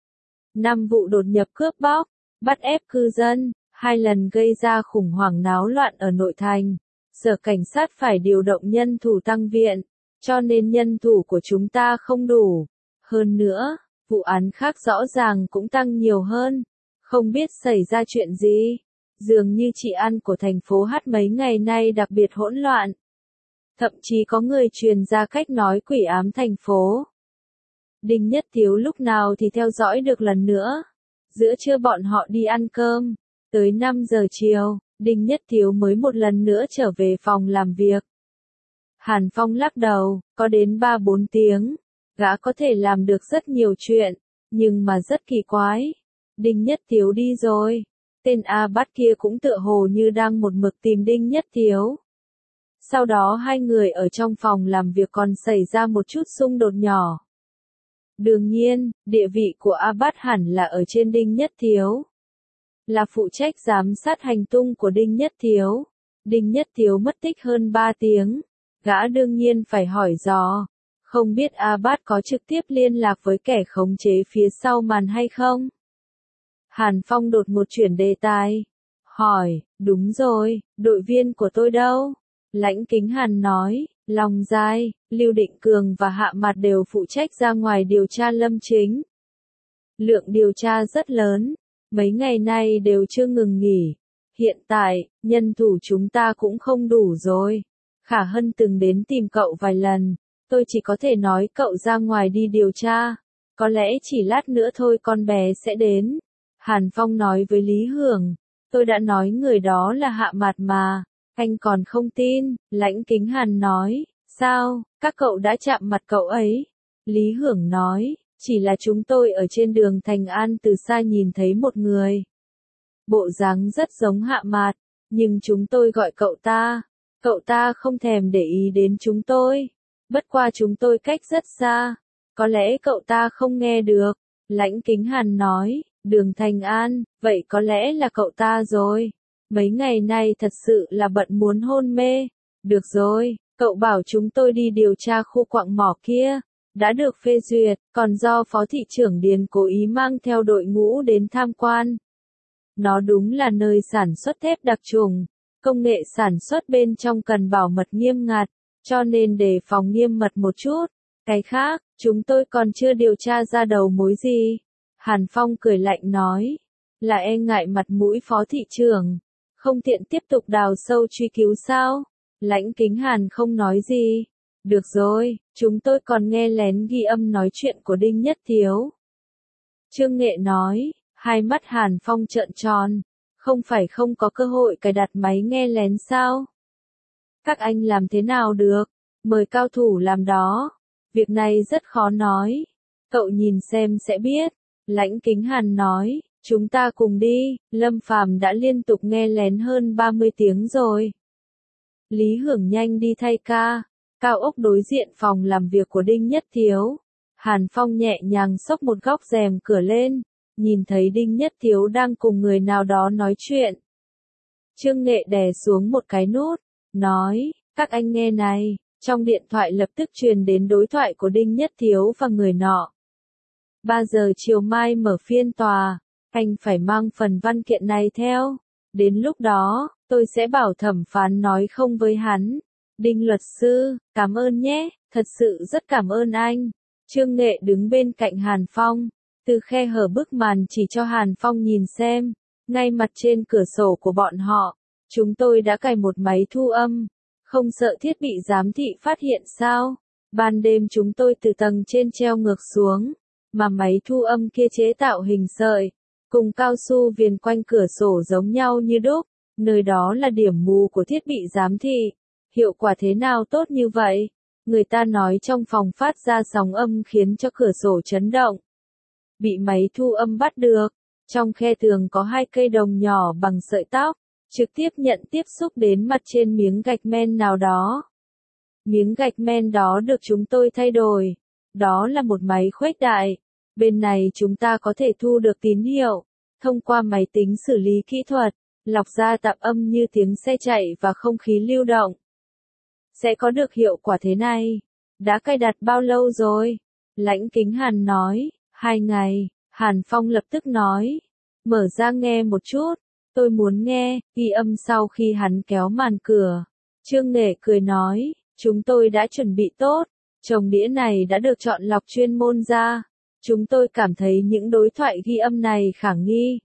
năm vụ đột nhập cướp bóc, bắt ép cư dân, hai lần gây ra khủng hoảng náo loạn ở nội thành. Sở cảnh sát phải điều động nhân thủ tăng viện, cho nên nhân thủ của chúng ta không đủ. Hơn nữa, vụ án khác rõ ràng cũng tăng nhiều hơn. Không biết xảy ra chuyện gì. Dường như trị an của thành phố Hát mấy ngày nay đặc biệt hỗn loạn. Thậm chí có người truyền ra cách nói quỷ ám thành phố. Đinh Nhất Thiếu lúc nào thì theo dõi được lần nữa. Giữa trưa bọn họ đi ăn cơm. Tới năm giờ chiều, Đinh Nhất Thiếu mới một lần nữa trở về phòng làm việc. Hàn Phong lắc đầu, có đến ba bốn tiếng. Gã có thể làm được rất nhiều chuyện, nhưng mà rất kỳ quái. Đinh Nhất Thiếu đi rồi. Tên A Bát kia cũng tựa hồ như đang một mực tìm Đinh Nhất Thiếu. Sau đó hai người ở trong phòng làm việc còn xảy ra một chút xung đột nhỏ. Đương nhiên, địa vị của A Bát hẳn là ở trên Đinh Nhất Thiếu. Là phụ trách giám sát hành tung của Đinh Nhất Thiếu. Đinh Nhất Thiếu mất tích hơn ba tiếng. Gã đương nhiên phải hỏi dò. Không biết A Bát có trực tiếp liên lạc với kẻ khống chế phía sau màn hay không? Hàn Phong đột một chuyển đề tài. Hỏi, đúng rồi, đội viên của tôi đâu? Lãnh Kính Hàn nói, Long Giai, Lưu Định Cường và Hạ Mạt đều phụ trách ra ngoài điều tra Lâm Chính. Lượng điều tra rất lớn, mấy ngày nay đều chưa ngừng nghỉ. Hiện tại, nhân thủ chúng ta cũng không đủ rồi. Khả Hân từng đến tìm cậu vài lần, tôi chỉ có thể nói cậu ra ngoài đi điều tra. Có lẽ chỉ lát nữa thôi con bé sẽ đến. Hàn Phong nói với Lý Hưởng, tôi đã nói người đó là Hạ Mạt mà. Anh còn không tin, Lãnh Kính Hàn nói, sao, các cậu đã chạm mặt cậu ấy? Lý Hưởng nói, chỉ là chúng tôi ở trên đường Thành An từ xa nhìn thấy một người. Bộ dáng rất giống Hạ Mạt, nhưng chúng tôi gọi cậu ta. Cậu ta không thèm để ý đến chúng tôi. Bất qua chúng tôi cách rất xa. Có lẽ cậu ta không nghe được. Lãnh Kính Hàn nói, đường Thành An, vậy có lẽ là cậu ta rồi. Mấy ngày nay thật sự là bận muốn hôn mê. Được rồi, cậu bảo chúng tôi đi điều tra khu quặng mỏ kia. Đã được phê duyệt, còn do Phó Thị trưởng Điền cố ý mang theo đội ngũ đến tham quan. Nó đúng là nơi sản xuất thép đặc trùng. Công nghệ sản xuất bên trong cần bảo mật nghiêm ngặt, cho nên đề phòng nghiêm mật một chút. Cái khác, chúng tôi còn chưa điều tra ra đầu mối gì. Hàn Phong cười lạnh nói, là e ngại mặt mũi Phó Thị trưởng. Không tiện tiếp tục đào sâu truy cứu sao? Lãnh Kính Hàn không nói gì. Được rồi, chúng tôi còn nghe lén ghi âm nói chuyện của Đinh Nhất Thiếu. Trương Nghệ nói, hai mắt Hàn Phong trợn tròn. Không phải không có cơ hội cài đặt máy nghe lén sao? Các anh làm thế nào được? Mời cao thủ làm đó. Việc này rất khó nói. Cậu nhìn xem sẽ biết. Lãnh Kính Hàn nói, chúng ta cùng đi. Lâm Phàm đã liên tục nghe lén hơn ba mươi tiếng rồi. Lý Hưởng nhanh đi thay ca. Cao ốc đối diện phòng làm việc của Đinh Nhất Thiếu. Hàn Phong nhẹ nhàng xốc một góc rèm cửa lên. Nhìn thấy Đinh Nhất Thiếu đang cùng người nào đó nói chuyện. Trương Nghệ đè xuống một cái nút, nói, các anh nghe này, trong điện thoại lập tức truyền đến đối thoại của Đinh Nhất Thiếu và người nọ. ba giờ chiều mai mở phiên tòa, anh phải mang phần văn kiện này theo. Đến lúc đó, tôi sẽ bảo thẩm phán nói không với hắn. Đinh luật sư, cảm ơn nhé, thật sự rất cảm ơn anh. Trương Nghệ đứng bên cạnh Hàn Phong, từ khe hở bức màn chỉ cho Hàn Phong nhìn xem, ngay mặt trên cửa sổ của bọn họ, chúng tôi đã cài một máy thu âm, không sợ thiết bị giám thị phát hiện sao? Ban đêm chúng tôi từ tầng trên treo ngược xuống, mà máy thu âm kia chế tạo hình sợi, cùng cao su viền quanh cửa sổ giống nhau như đúc, nơi đó là điểm mù của thiết bị giám thị. Hiệu quả thế nào tốt như vậy? Người ta nói trong phòng phát ra sóng âm khiến cho cửa sổ chấn động. Bị máy thu âm bắt được, trong khe tường có hai cây đồng nhỏ bằng sợi tóc, trực tiếp nhận tiếp xúc đến mặt trên miếng gạch men nào đó. Miếng gạch men đó được chúng tôi thay đổi. Đó là một máy khuếch đại. Bên này chúng ta có thể thu được tín hiệu, thông qua máy tính xử lý kỹ thuật, lọc ra tạp âm như tiếng xe chạy và không khí lưu động. Sẽ có được hiệu quả thế này. Đã cài đặt bao lâu rồi? Lãnh Kính Hàn nói, hai ngày. Hàn Phong lập tức nói, mở ra nghe một chút, tôi muốn nghe, ghi âm sau khi hắn kéo màn cửa. Trương Nghệ cười nói, chúng tôi đã chuẩn bị tốt, chồng đĩa này đã được chọn lọc chuyên môn ra. Chúng tôi cảm thấy những đối thoại ghi âm này khả nghi.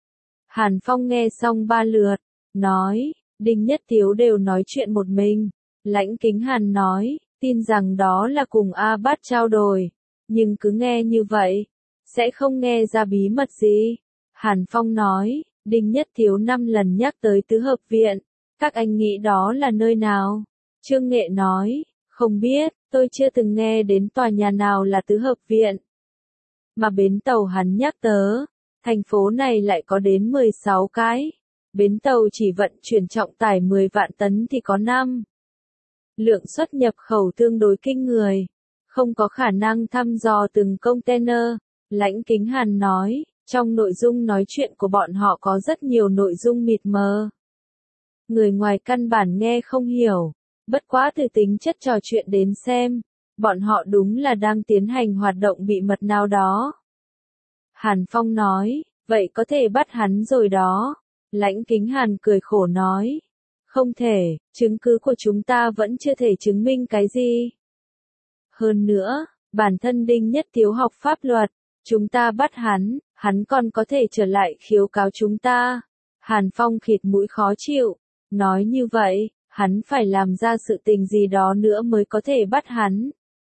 Hàn Phong nghe xong ba lượt, nói, Đinh Nhất Tiếu đều nói chuyện một mình. Lãnh Kính Hàn nói, tin rằng đó là cùng A Bát trao đổi, nhưng cứ nghe như vậy, sẽ không nghe ra bí mật gì. Hàn Phong nói, Đinh Nhất Tiếu năm lần nhắc tới tứ hợp viện, các anh nghĩ đó là nơi nào? Trương Nghệ nói, không biết, tôi chưa từng nghe đến tòa nhà nào là tứ hợp viện. Mà bến tàu hắn nhắc tới, thành phố này lại có đến mười sáu cái. Bến tàu chỉ vận chuyển trọng tải mười vạn tấn thì có năm. Lượng xuất nhập khẩu tương đối kinh người, không có khả năng thăm dò từng container. Lãnh Kính Hàn nói, trong nội dung nói chuyện của bọn họ có rất nhiều nội dung mịt mờ. Người ngoài căn bản nghe không hiểu, bất quá từ tính chất trò chuyện đến xem, bọn họ đúng là đang tiến hành hoạt động bị mật nào đó. Hàn Phong nói, vậy có thể bắt hắn rồi đó. Lãnh Kính Hàn cười khổ nói, không thể, chứng cứ của chúng ta vẫn chưa thể chứng minh cái gì. Hơn nữa, bản thân Đinh Nhất Tiếu học pháp luật, chúng ta bắt hắn, hắn còn có thể trở lại khiếu cáo chúng ta. Hàn Phong khịt mũi khó chịu, nói như vậy, hắn phải làm ra sự tình gì đó nữa mới có thể bắt hắn.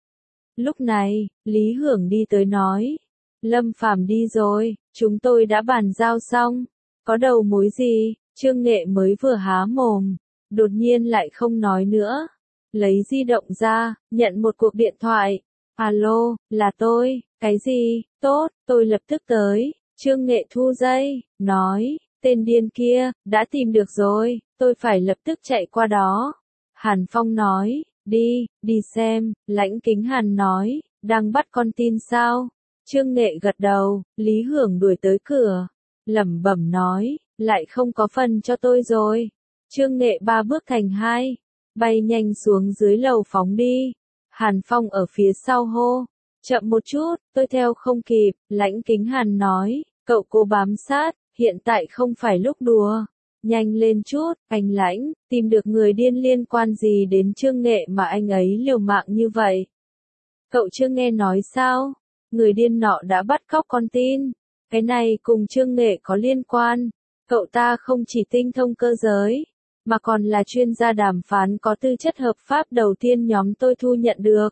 Lúc này, Lý Hưởng đi tới nói, Lâm Phàm đi rồi, chúng tôi đã bàn giao xong, có đầu mối gì? Trương Nghệ mới vừa há mồm, đột nhiên lại không nói nữa. Lấy di động ra, nhận một cuộc điện thoại. Alo, là tôi, cái gì? Tốt, tôi lập tức tới. Trương Nghệ thu dây, nói, tên điên kia, đã tìm được rồi, tôi phải lập tức chạy qua đó. Hàn Phong nói, đi, đi xem. Lãnh Kính Hàn nói, đang bắt con tin sao? Trương Nghệ gật đầu, Lý Hưởng đuổi tới cửa, lẩm bẩm nói, lại không có phần cho tôi rồi. Trương Nghệ ba bước thành hai, bay nhanh xuống dưới lầu phóng đi. Hàn Phong ở phía sau hô, chậm một chút, tôi theo không kịp. Lãnh Kính Hàn nói, cậu cố bám sát, hiện tại không phải lúc đùa. Nhanh lên chút, anh Lãnh, tìm được người điên liên quan gì đến Trương Nghệ mà anh ấy liều mạng như vậy? Cậu chưa nghe nói sao? Người điên nọ đã bắt cóc con tin. Cái này cùng Trương Nghệ có liên quan. Cậu ta không chỉ tinh thông cơ giới, mà còn là chuyên gia đàm phán có tư chất hợp pháp đầu tiên nhóm tôi thu nhận được.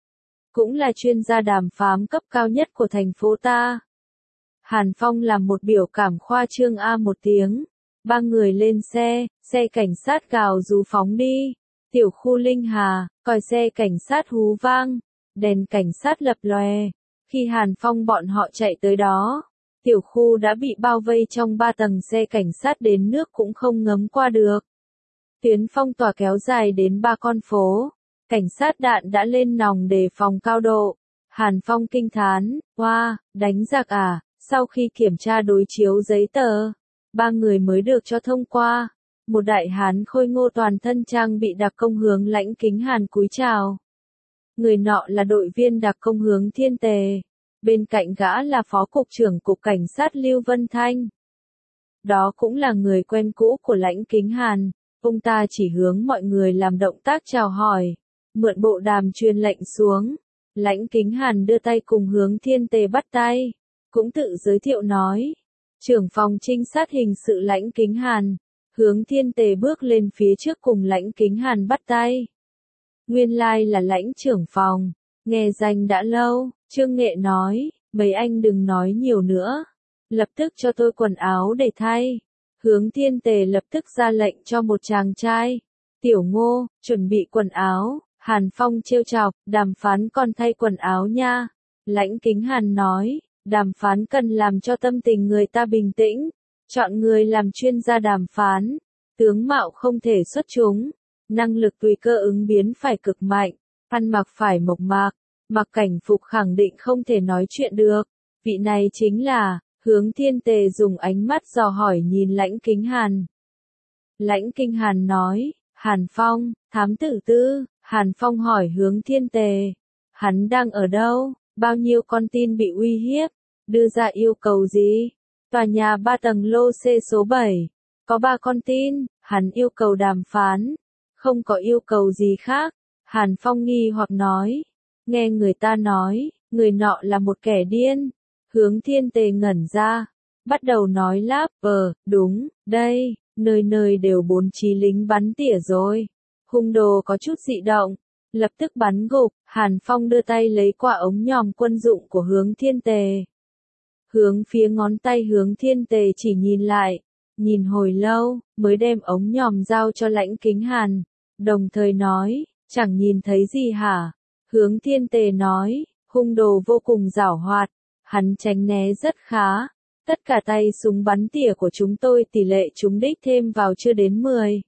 Cũng là chuyên gia đàm phán cấp cao nhất của thành phố ta. Hàn Phong làm một biểu cảm khoa trương a một tiếng. Ba người lên xe, xe cảnh sát gào rú phóng đi. Tiểu khu Linh Hà, còi xe cảnh sát hú vang, đèn cảnh sát lập lòe. Khi Hàn Phong bọn họ chạy tới đó, tiểu khu đã bị bao vây trong ba tầng xe cảnh sát đến nước cũng không ngấm qua được. Tuyến phong tỏa kéo dài đến ba con phố. Cảnh sát đạn đã lên nòng đề phòng cao độ. Hàn Phong kinh thán, wow, đánh giặc à, sau khi kiểm tra đối chiếu giấy tờ, ba người mới được cho thông qua. Một đại hán khôi ngô toàn thân trang bị đặc công hướng Lãnh Kính Hàn cúi chào. Người nọ là đội viên đặc công hướng Thiên Tề. Bên cạnh gã là phó cục trưởng cục cảnh sát Lưu Vân Thanh. Đó cũng là người quen cũ của Lãnh Kính Hàn, ông ta chỉ hướng mọi người làm động tác chào hỏi, mượn bộ đàm truyền lệnh xuống. Lãnh Kính Hàn đưa tay cùng Hướng Thiên Tề bắt tay, cũng tự giới thiệu nói, trưởng phòng trinh sát hình sự Lãnh Kính Hàn. Hướng Thiên Tề bước lên phía trước cùng Lãnh Kính Hàn bắt tay. Nguyên lai là Lãnh trưởng phòng, nghe danh đã lâu, Trương Nghệ nói, mấy anh đừng nói nhiều nữa, lập tức cho tôi quần áo để thay. Hướng Thiên Tề lập tức ra lệnh cho một chàng trai, Tiểu Ngô, chuẩn bị quần áo. Hàn Phong trêu chọc, đàm phán còn thay quần áo nha. Lãnh Kính Hàn nói, đàm phán cần làm cho tâm tình người ta bình tĩnh, chọn người làm chuyên gia đàm phán, tướng mạo không thể xuất chúng, năng lực tùy cơ ứng biến phải cực mạnh, ăn mặc phải mộc mạc, mặc cảnh phục khẳng định không thể nói chuyện được. Vị này chính là, Hướng Thiên Tề dùng ánh mắt dò hỏi nhìn Lãnh Kính Hàn. Lãnh Kính Hàn nói, Hàn Phong, thám tử tư. Hàn Phong hỏi Hướng Thiên Tề, hắn đang ở đâu, bao nhiêu con tin bị uy hiếp, đưa ra yêu cầu gì? Tòa nhà ba tầng lô C số bảy, có ba con tin, hắn yêu cầu đàm phán, không có yêu cầu gì khác. Hàn Phong nghi hoặc nói, nghe người ta nói, người nọ là một kẻ điên. Hướng Thiên Tề ngẩn ra, bắt đầu nói láp, ờ, đúng, đây, nơi nơi đều bốn chí lính bắn tỉa rồi. Hung đồ có chút dị động, lập tức bắn gục. Hàn Phong đưa tay lấy quả ống nhòm quân dụng của Hướng Thiên Tề. Hướng phía ngón tay Hướng Thiên Tề chỉ nhìn lại, nhìn hồi lâu, mới đem ống nhòm giao cho Lãnh Kính Hàn, đồng thời nói, chẳng nhìn thấy gì hả? Hướng Thiên Tề nói, hung đồ vô cùng giảo hoạt, hắn tránh né rất khá, tất cả tay súng bắn tỉa của chúng tôi tỷ lệ trúng đích thêm vào chưa đến mười.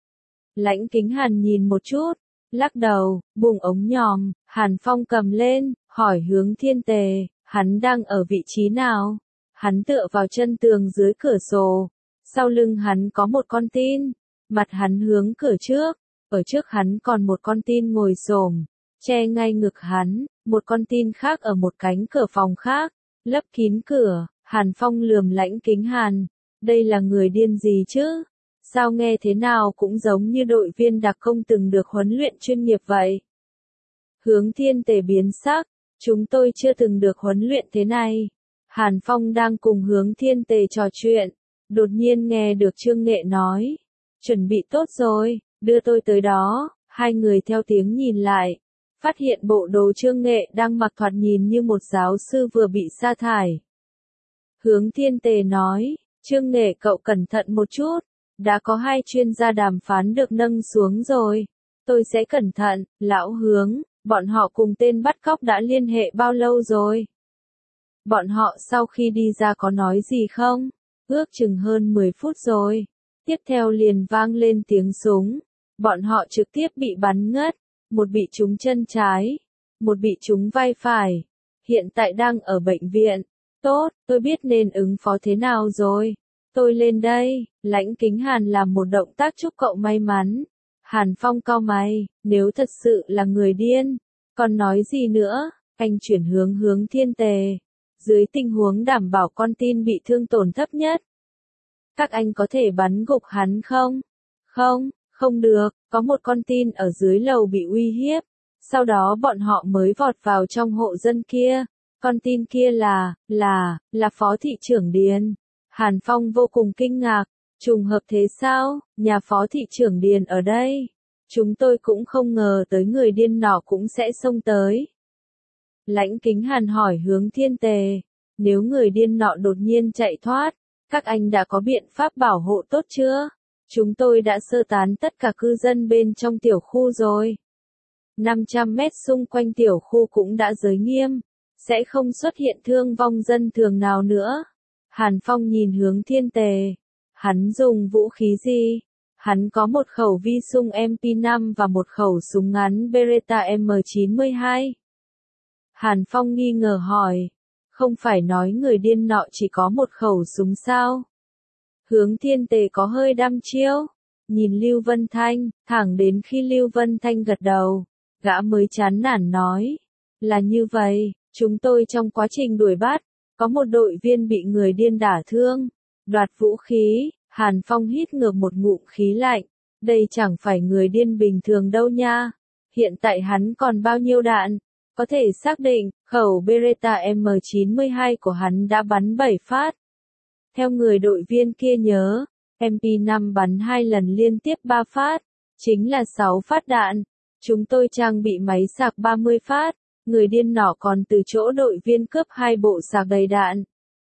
Lãnh Kính Hàn nhìn một chút, lắc đầu, bùng ống nhòm. Hàn Phong cầm lên, hỏi Hướng Thiên Tề, hắn đang ở vị trí nào? Hắn tựa vào chân tường dưới cửa sổ, sau lưng hắn có một con tin, mặt hắn hướng cửa trước, ở trước hắn còn một con tin ngồi xổm, che ngay ngực hắn, một con tin khác ở một cánh cửa phòng khác, lấp kín cửa. Hàn Phong lườm Lãnh Kính Hàn, đây là người điên gì chứ? Sao nghe thế nào cũng giống như đội viên đặc công từng được huấn luyện chuyên nghiệp vậy? Hướng Thiên Tề biến sắc, chúng tôi chưa từng được huấn luyện thế này. Hàn Phong đang cùng Hướng Thiên Tề trò chuyện, đột nhiên nghe được Trương Nghệ nói, chuẩn bị tốt rồi, đưa tôi tới đó. Hai người theo tiếng nhìn lại, phát hiện bộ đồ Trương Nghệ đang mặc thoạt nhìn như một giáo sư vừa bị sa thải. Hướng Thiên Tề nói, Trương Nghệ cậu cẩn thận một chút. Đã có hai chuyên gia đàm phán được nâng xuống rồi. Tôi sẽ cẩn thận. Lão Hướng, bọn họ cùng tên bắt cóc đã liên hệ bao lâu rồi? Bọn họ sau khi đi ra có nói gì không? Ước chừng hơn mười phút rồi. Tiếp theo liền vang lên tiếng súng. Bọn họ trực tiếp bị bắn ngất. Một bị trúng chân trái, một bị trúng vai phải. Hiện tại đang ở bệnh viện. Tốt, tôi biết nên ứng phó thế nào rồi. Tôi lên đây. Lãnh Kính Hàn làm một động tác chúc cậu may mắn. Hàn Phong cau mày, nếu thật sự là người điên, còn nói gì nữa? Anh chuyển hướng Hướng Thiên Tề. Dưới tình huống đảm bảo con tin bị thương tổn thấp nhất, các anh có thể bắn gục hắn không? Không, không được, có một con tin ở dưới lầu bị uy hiếp. Sau đó bọn họ mới vọt vào trong hộ dân kia. Con tin kia là, là, là Phó Thị trưởng Điền. Hàn Phong vô cùng kinh ngạc, trùng hợp thế sao, nhà Phó Thị trưởng Điền ở đây. Chúng tôi cũng không ngờ tới người điên nọ cũng sẽ xông tới. Lãnh Kính Hàn hỏi Hướng Thiên Tề, nếu người điên nọ đột nhiên chạy thoát, các anh đã có biện pháp bảo hộ tốt chưa? Chúng tôi đã sơ tán tất cả cư dân bên trong tiểu khu rồi. năm trăm mét xung quanh tiểu khu cũng đã giới nghiêm, sẽ không xuất hiện thương vong dân thường nào nữa. Hàn Phong nhìn Hướng Thiên Tề. Hắn dùng vũ khí gì? Hắn có một khẩu vi sung em pê năm và một khẩu súng ngắn Beretta M chín mươi hai. Hàn Phong nghi ngờ hỏi. Không phải nói người điên nọ chỉ có một khẩu súng sao? Hướng Thiên Tề có hơi đăm chiêu. Nhìn Lưu Vân Thanh, thẳng đến khi Lưu Vân Thanh gật đầu, gã mới chán nản nói. Là như vậy, chúng tôi trong quá trình đuổi bắt, có một đội viên bị người điên đả thương. Đoạt vũ khí, Hàn Phong hít ngược một ngụm khí lạnh. Đây chẳng phải người điên bình thường đâu nha. Hiện tại hắn còn bao nhiêu đạn? Có thể xác định, khẩu Beretta M chín mươi hai của hắn đã bắn bảy phát. Theo người đội viên kia nhớ, em pê năm bắn hai lần liên tiếp ba phát, chính là sáu phát đạn. Chúng tôi trang bị máy sạc ba mươi phát, người điên nọ còn từ chỗ đội viên cướp hai bộ sạc đầy đạn.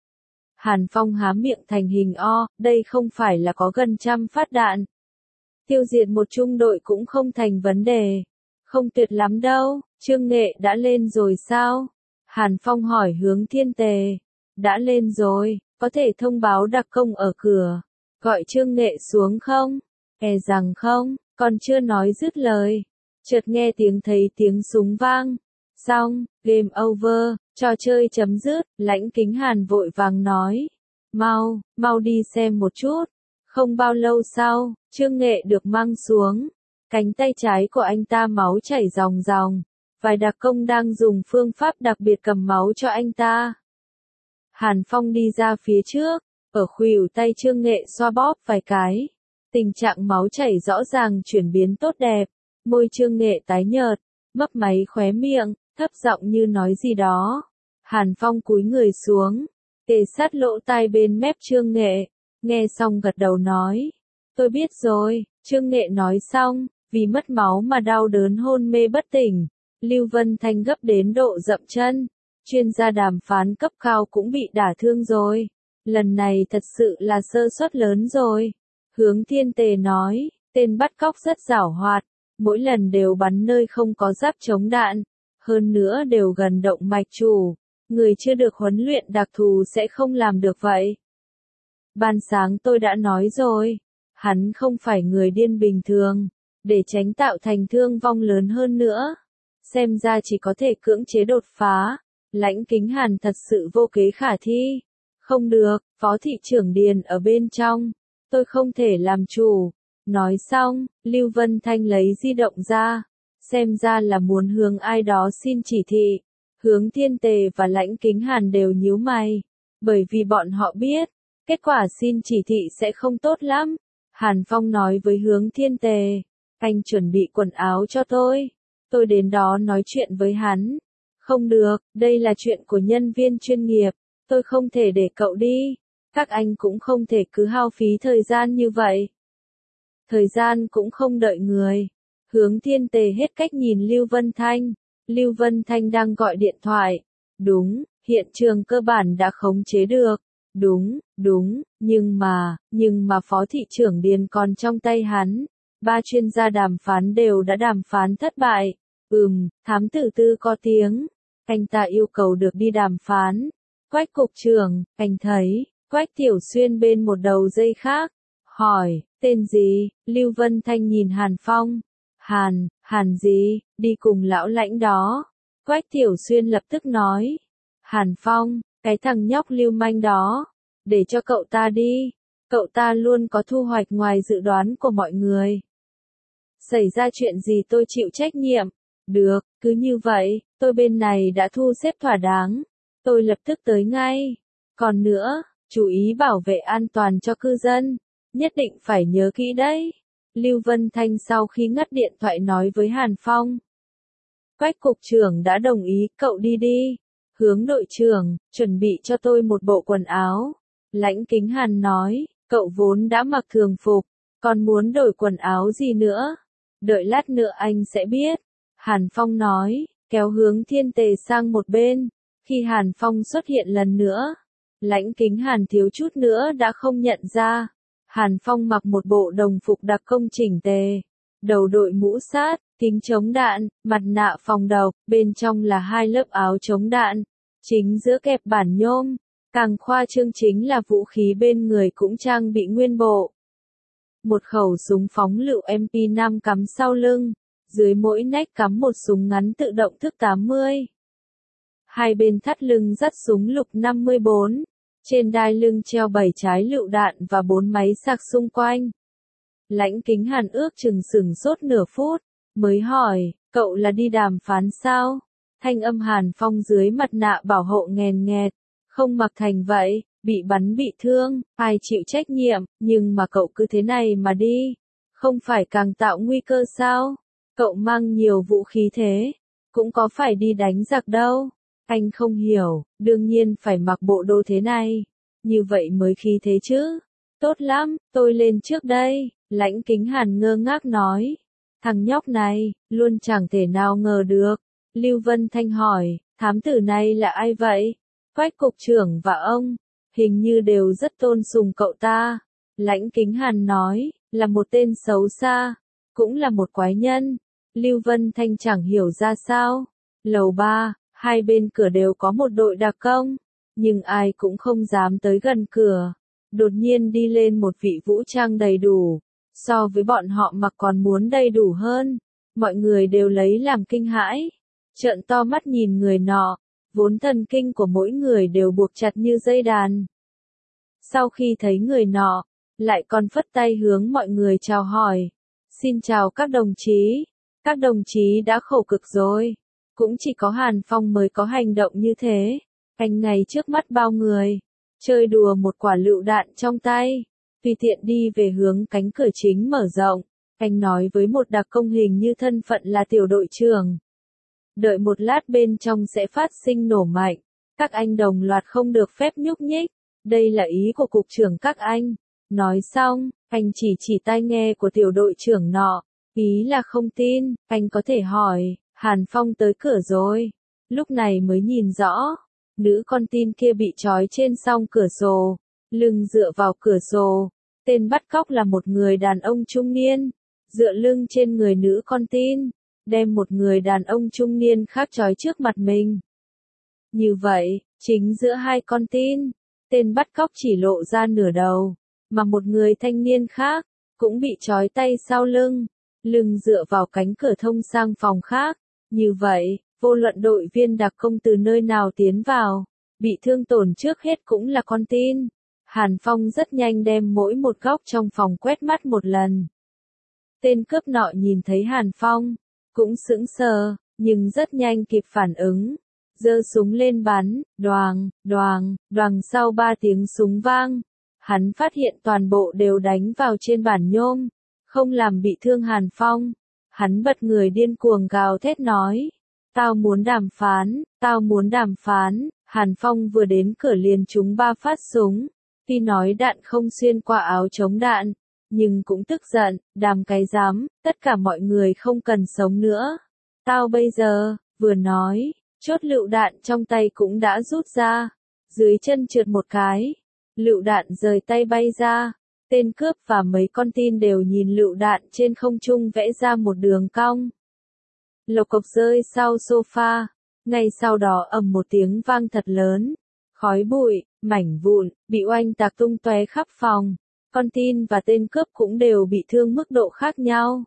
Hàn Phong há miệng thành hình O, đây không phải là có gần trăm phát đạn. Tiêu diệt một trung đội cũng không thành vấn đề. Không tuyệt lắm đâu, Trương Nghệ đã lên rồi sao? Hàn Phong hỏi Hướng Thiên Tề. Đã lên rồi, có thể thông báo đặc công ở cửa. Gọi Trương Nghệ xuống không? E rằng không, còn chưa nói dứt lời. Chợt nghe tiếng thấy tiếng súng vang. Xong, game over, trò chơi chấm dứt, Lãnh Kính Hàn vội vàng nói. Mau, mau đi xem một chút. Không bao lâu sau, Trương Nghệ được mang xuống. Cánh tay trái của anh ta máu chảy ròng ròng. Vài đặc công đang dùng phương pháp đặc biệt cầm máu cho anh ta. Hàn Phong đi ra phía trước, ở khuỷu tay Trương Nghệ xoa bóp vài cái. Tình trạng máu chảy rõ ràng chuyển biến tốt đẹp. Môi Trương Nghệ tái nhợt, mấp máy khóe miệng, thấp giọng như nói gì đó. Hàn Phong cúi người xuống, kề sát lỗ tai bên mép Trương Nghệ, nghe xong gật đầu nói. Tôi biết rồi, Trương Nghệ nói xong, vì mất máu mà đau đớn hôn mê bất tỉnh. Lưu Vân Thanh gấp đến độ dậm chân, chuyên gia đàm phán cấp cao cũng bị đả thương rồi. Lần này thật sự là sơ suất lớn rồi. Hướng Thiên Tề nói, tên bắt cóc rất giảo hoạt, mỗi lần đều bắn nơi không có giáp chống đạn, hơn nữa đều gần động mạch chủ. Người chưa được huấn luyện đặc thù sẽ không làm được vậy. Ban sáng tôi đã nói rồi, hắn không phải người điên bình thường, để tránh tạo thành thương vong lớn hơn nữa. Xem ra chỉ có thể cưỡng chế đột phá. Lãnh Kính Hàn thật sự vô kế khả thi. Không được, Phó thị trưởng Điền ở bên trong. Tôi không thể làm chủ. Nói xong, Lưu Vân Thanh lấy di động ra. Xem ra là muốn hướng ai đó xin chỉ thị. Hướng Thiên Tề và Lãnh Kính Hàn đều nhíu mày. Bởi vì bọn họ biết, kết quả xin chỉ thị sẽ không tốt lắm. Hàn Phong nói với Hướng Thiên Tề. Anh chuẩn bị quần áo cho tôi. Tôi đến đó nói chuyện với hắn. Không được, đây là chuyện của nhân viên chuyên nghiệp. Tôi không thể để cậu đi. Các anh cũng không thể cứ hao phí thời gian như vậy. Thời gian cũng không đợi người. Hướng Thiên Tề hết cách nhìn Lưu Vân Thanh. Lưu Vân Thanh đang gọi điện thoại. Đúng, hiện trường cơ bản đã khống chế được. Đúng, đúng, nhưng mà, nhưng mà Phó thị trưởng Điền còn trong tay hắn. Ba chuyên gia đàm phán đều đã đàm phán thất bại. Ừm, thám tử Tư có tiếng. Anh ta yêu cầu được đi đàm phán. Quách cục trưởng, anh thấy, Quách Tiểu Xuyên bên một đầu dây khác. Hỏi, tên gì? Lưu Vân Thanh nhìn Hàn Phong. Hàn, Hàn gì? Đi cùng lão Lãnh đó. Quách Tiểu Xuyên lập tức nói. Hàn Phong, cái thằng nhóc lưu manh đó. Để cho cậu ta đi. Cậu ta luôn có thu hoạch ngoài dự đoán của mọi người. Xảy ra chuyện gì tôi chịu trách nhiệm. Được, cứ như vậy, tôi bên này đã thu xếp thỏa đáng. Tôi lập tức tới ngay. Còn nữa, chú ý bảo vệ an toàn cho cư dân. Nhất định phải nhớ kỹ đấy. Lưu Vân Thanh sau khi ngắt điện thoại nói với Hàn Phong. Quách cục trưởng đã đồng ý, cậu đi đi. Hướng đội trưởng, chuẩn bị cho tôi một bộ quần áo. Lãnh Kính Hàn nói, cậu vốn đã mặc thường phục, còn muốn đổi quần áo gì nữa? Đợi lát nữa anh sẽ biết. Hàn Phong nói, kéo Hướng Thiên Tề sang một bên. Khi Hàn Phong xuất hiện lần nữa, Lãnh Kính Hàn thiếu chút nữa đã không nhận ra. Hàn Phong mặc một bộ đồng phục đặc công chỉnh tề, đầu đội mũ sát, kính chống đạn, mặt nạ phòng độc, bên trong là hai lớp áo chống đạn, chính giữa kẹp bản nhôm. Càng khoa trương chính là vũ khí bên người cũng trang bị nguyên bộ. Một khẩu súng phóng lựu em pê năm cắm sau lưng, dưới mỗi nách cắm một súng ngắn tự động thức tám mươi. Hai bên thắt lưng dắt súng lục năm mươi bốn, trên đai lưng treo bảy trái lựu đạn và bốn máy sạc xung quanh. Lãnh Kính Hàn ước chừng sửng sốt nửa phút, mới hỏi, cậu là đi đàm phán sao? Thanh âm Hàn Phong dưới mặt nạ bảo hộ nghèn nghẹt, không mặc thành vậy, bị bắn bị thương, ai chịu trách nhiệm, nhưng mà cậu cứ thế này mà đi, không phải càng tạo nguy cơ sao? Cậu mang nhiều vũ khí thế, cũng có phải đi đánh giặc đâu. Anh không hiểu, đương nhiên phải mặc bộ đồ thế này, như vậy mới khí thế chứ. Tốt lắm, tôi lên trước đây, Lãnh Kính Hàn ngơ ngác nói. Thằng nhóc này, luôn chẳng thể nào ngờ được. Lưu Vân Thanh hỏi, thám tử này là ai vậy? Quách cục trưởng và ông, hình như đều rất tôn sùng cậu ta. Lãnh Kính Hàn nói, là một tên xấu xa, cũng là một quái nhân. Lưu Vân Thanh chẳng hiểu ra sao. Lầu ba, hai bên cửa đều có một đội đặc công, nhưng ai cũng không dám tới gần cửa. Đột nhiên đi lên một vị vũ trang đầy đủ, so với bọn họ mặc còn muốn đầy đủ hơn. Mọi người đều lấy làm kinh hãi, trợn to mắt nhìn người nọ, vốn thần kinh của mỗi người đều buộc chặt như dây đàn. Sau khi thấy người nọ, lại còn phất tay hướng mọi người chào hỏi. Xin chào các đồng chí, các đồng chí đã khổ cực rồi. Cũng chỉ có Hàn Phong mới có hành động như thế. Anh ngay trước mắt bao người, chơi đùa một quả lựu đạn trong tay, tùy tiện đi về hướng cánh cửa chính mở rộng. Anh nói với một đặc công hình như thân phận là tiểu đội trưởng. Đợi một lát bên trong sẽ phát sinh nổ mạnh. Các anh đồng loạt không được phép nhúc nhích. Đây là ý của cục trưởng các anh. Nói xong, anh chỉ chỉ tai nghe của tiểu đội trưởng nọ. Ý là không tin, anh có thể hỏi, Hàn Phong tới cửa rồi. Lúc này mới nhìn rõ, nữ con tin kia bị trói trên song cửa sổ, lưng dựa vào cửa sổ. Tên bắt cóc là một người đàn ông trung niên, dựa lưng trên người nữ con tin, đem một người đàn ông trung niên khác trói trước mặt mình. Như vậy, chính giữa hai con tin, tên bắt cóc chỉ lộ ra nửa đầu, mà một người thanh niên khác, cũng bị trói tay sau lưng, lưng dựa vào cánh cửa thông sang phòng khác. Như vậy, vô luận đội viên đặc công từ nơi nào tiến vào, bị thương tổn trước hết cũng là con tin. Hàn Phong rất nhanh đem mỗi một góc trong phòng quét mắt một lần. Tên cướp nọ nhìn thấy Hàn Phong, cũng sững sờ, nhưng rất nhanh kịp phản ứng. Giơ súng lên bắn, đoàng, đoàng, đoàng sau ba tiếng súng vang. Hắn phát hiện toàn bộ đều đánh vào trên bản nhôm, không làm bị thương Hàn Phong. Hắn bật người điên cuồng gào thét nói, tao muốn đàm phán, tao muốn đàm phán. Hàn Phong vừa đến cửa liền trúng ba phát súng, tuy nói đạn không xuyên qua áo chống đạn, nhưng cũng tức giận, đàm cái dám, tất cả mọi người không cần sống nữa. Tao bây giờ, vừa nói, chốt lựu đạn trong tay cũng đã rút ra, dưới chân trượt một cái, lựu đạn rời tay bay ra. Tên cướp và mấy con tin đều nhìn lựu đạn trên không trung vẽ ra một đường cong. Lộc cộc rơi sau sofa, ngay sau đó ầm một tiếng vang thật lớn. Khói bụi, mảnh vụn, bị oanh tạc tung tóe khắp phòng. Con tin và tên cướp cũng đều bị thương mức độ khác nhau.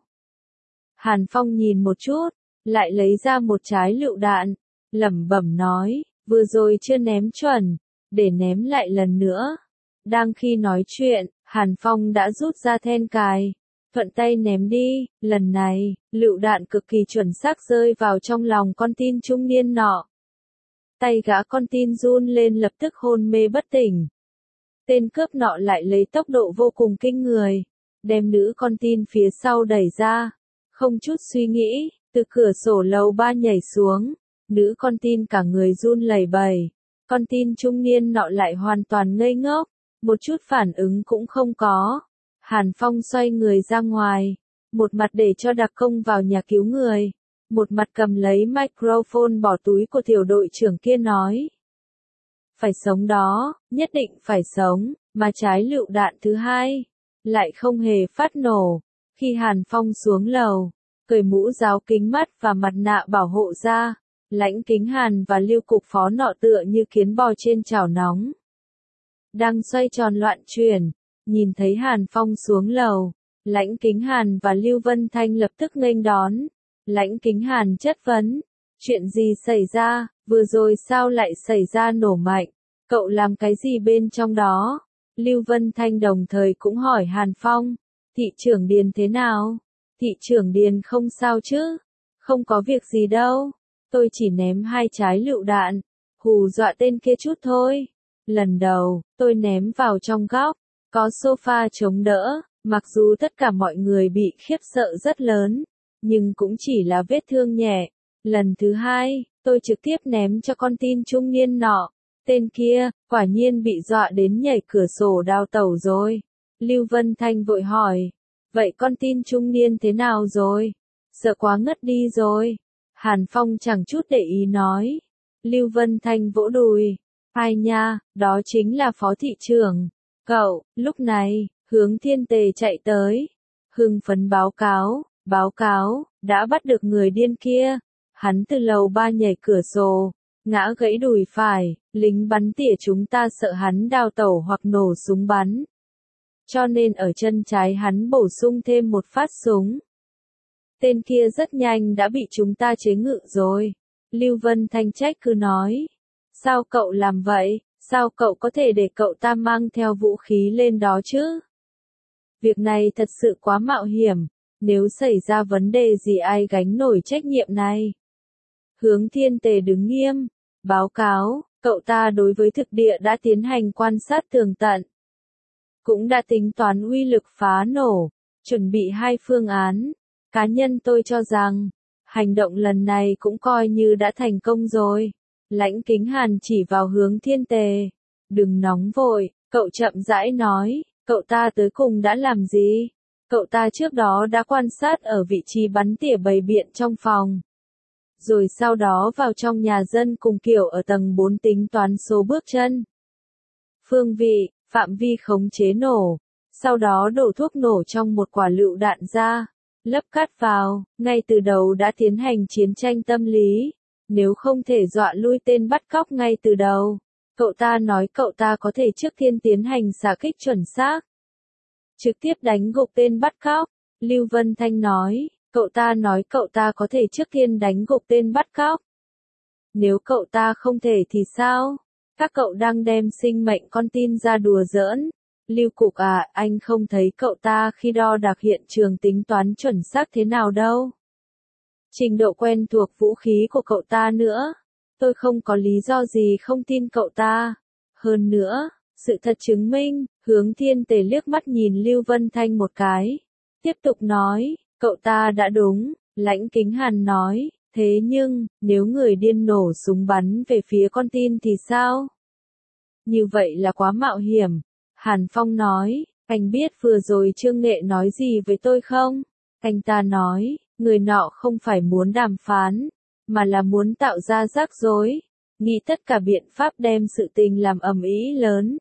Hàn Phong nhìn một chút, lại lấy ra một trái lựu đạn, lẩm bẩm nói, vừa rồi chưa ném chuẩn, để ném lại lần nữa. Đang khi nói chuyện, Hàn Phong đã rút ra then cài, thuận tay ném đi. Lần này, lựu đạn cực kỳ chuẩn xác rơi vào trong lòng con tin trung niên nọ. Tay gã con tin run lên lập tức hôn mê bất tỉnh. Tên cướp nọ lại lấy tốc độ vô cùng kinh người, đem nữ con tin phía sau đẩy ra. Không chút suy nghĩ, từ cửa sổ lầu ba nhảy xuống, nữ con tin cả người run lẩy bẩy. Con tin trung niên nọ lại hoàn toàn ngây ngốc, một chút phản ứng cũng không có. Hàn Phong xoay người ra ngoài, một mặt để cho đặc công vào nhà cứu người, một mặt cầm lấy microphone bỏ túi của tiểu đội trưởng kia nói. Phải sống đó, nhất định phải sống, mà trái lựu đạn thứ hai, lại không hề phát nổ. Khi Hàn Phong xuống lầu, cởi mũ giáo kính mắt và mặt nạ bảo hộ ra, Lãnh Kính Hàn và Lưu cục phó nọ tựa như kiến bò trên chảo nóng. Đang xoay tròn loạn chuyển, nhìn thấy Hàn Phong xuống lầu, Lãnh Kính Hàn và Lưu Vân Thanh lập tức nghênh đón. Lãnh Kính Hàn chất vấn, chuyện gì xảy ra, vừa rồi sao lại xảy ra nổ mạnh, cậu làm cái gì bên trong đó? Lưu Vân Thanh đồng thời cũng hỏi Hàn Phong, thị trưởng Điền thế nào? Thị trưởng Điền không sao chứ? Không có việc gì đâu, tôi chỉ ném hai trái lựu đạn, hù dọa tên kia chút thôi. Lần đầu, tôi ném vào trong góc, có sofa chống đỡ, mặc dù tất cả mọi người bị khiếp sợ rất lớn, nhưng cũng chỉ là vết thương nhẹ. Lần thứ hai, tôi trực tiếp ném cho con tin trung niên nọ. Tên kia, quả nhiên bị dọa đến nhảy cửa sổ đào tẩu rồi. Lưu Vân Thanh vội hỏi, vậy con tin trung niên thế nào rồi? Sợ quá ngất đi rồi. Hàn Phong chẳng chút để ý nói. Lưu Vân Thanh vỗ đùi. Ai nha, đó chính là phó thị trưởng. Cậu, lúc này, Hướng Thiên Tề chạy tới. Hưng phấn báo cáo, báo cáo, đã bắt được người điên kia. Hắn từ lầu ba nhảy cửa sổ, ngã gãy đùi phải, lính bắn tỉa chúng ta sợ hắn đào tẩu hoặc nổ súng bắn. Cho nên ở chân trái hắn bổ sung thêm một phát súng. Tên kia rất nhanh đã bị chúng ta chế ngự rồi. Lưu Vân Thanh trách cứ nói. Sao cậu làm vậy? Sao cậu có thể để cậu ta mang theo vũ khí lên đó chứ? Việc này thật sự quá mạo hiểm. Nếu xảy ra vấn đề gì ai gánh nổi trách nhiệm này? Hướng Thiên Tề đứng nghiêm. Báo cáo, cậu ta đối với thực địa đã tiến hành quan sát tường tận. Cũng đã tính toán uy lực phá nổ. Chuẩn bị hai phương án. Cá nhân tôi cho rằng, hành động lần này cũng coi như đã thành công rồi. Lãnh Kính Hàn chỉ vào Hướng Thiên Tề. Đừng nóng vội, cậu chậm rãi nói, cậu ta tới cùng đã làm gì? Cậu ta trước đó đã quan sát ở vị trí bắn tỉa bày biện trong phòng. Rồi sau đó vào trong nhà dân cùng kiểu ở tầng bốn tính toán số bước chân. Phương vị, phạm vi khống chế nổ. Sau đó đổ thuốc nổ trong một quả lựu đạn ra. Lấp cát vào, ngay từ đầu đã tiến hành chiến tranh tâm lý. Nếu không thể dọa lui tên bắt cóc ngay từ đầu, cậu ta nói cậu ta có thể trước tiên tiến hành xạ kích chuẩn xác. Trực tiếp đánh gục tên bắt cóc, Lưu Vân Thanh nói, cậu ta nói cậu ta có thể trước tiên đánh gục tên bắt cóc. Nếu cậu ta không thể thì sao? Các cậu đang đem sinh mệnh con tin ra đùa giỡn. Lưu Cục à, anh không thấy cậu ta khi đo đạc hiện trường tính toán chuẩn xác thế nào đâu. Trình độ quen thuộc vũ khí của cậu ta nữa. Tôi không có lý do gì không tin cậu ta. Hơn nữa, sự thật chứng minh, Hướng Thiên Tề liếc mắt nhìn Lưu Vân Thanh một cái. Tiếp tục nói, cậu ta đã đúng, Lãnh Kính Hàn nói, thế nhưng, nếu người điên nổ súng bắn về phía con tin thì sao? Như vậy là quá mạo hiểm. Hàn Phong nói, anh biết vừa rồi Trương Nghệ nói gì với tôi không? Anh ta nói, người nọ không phải muốn đàm phán, mà là muốn tạo ra rắc rối, nghĩ tất cả biện pháp đem sự tình làm ầm ĩ lớn.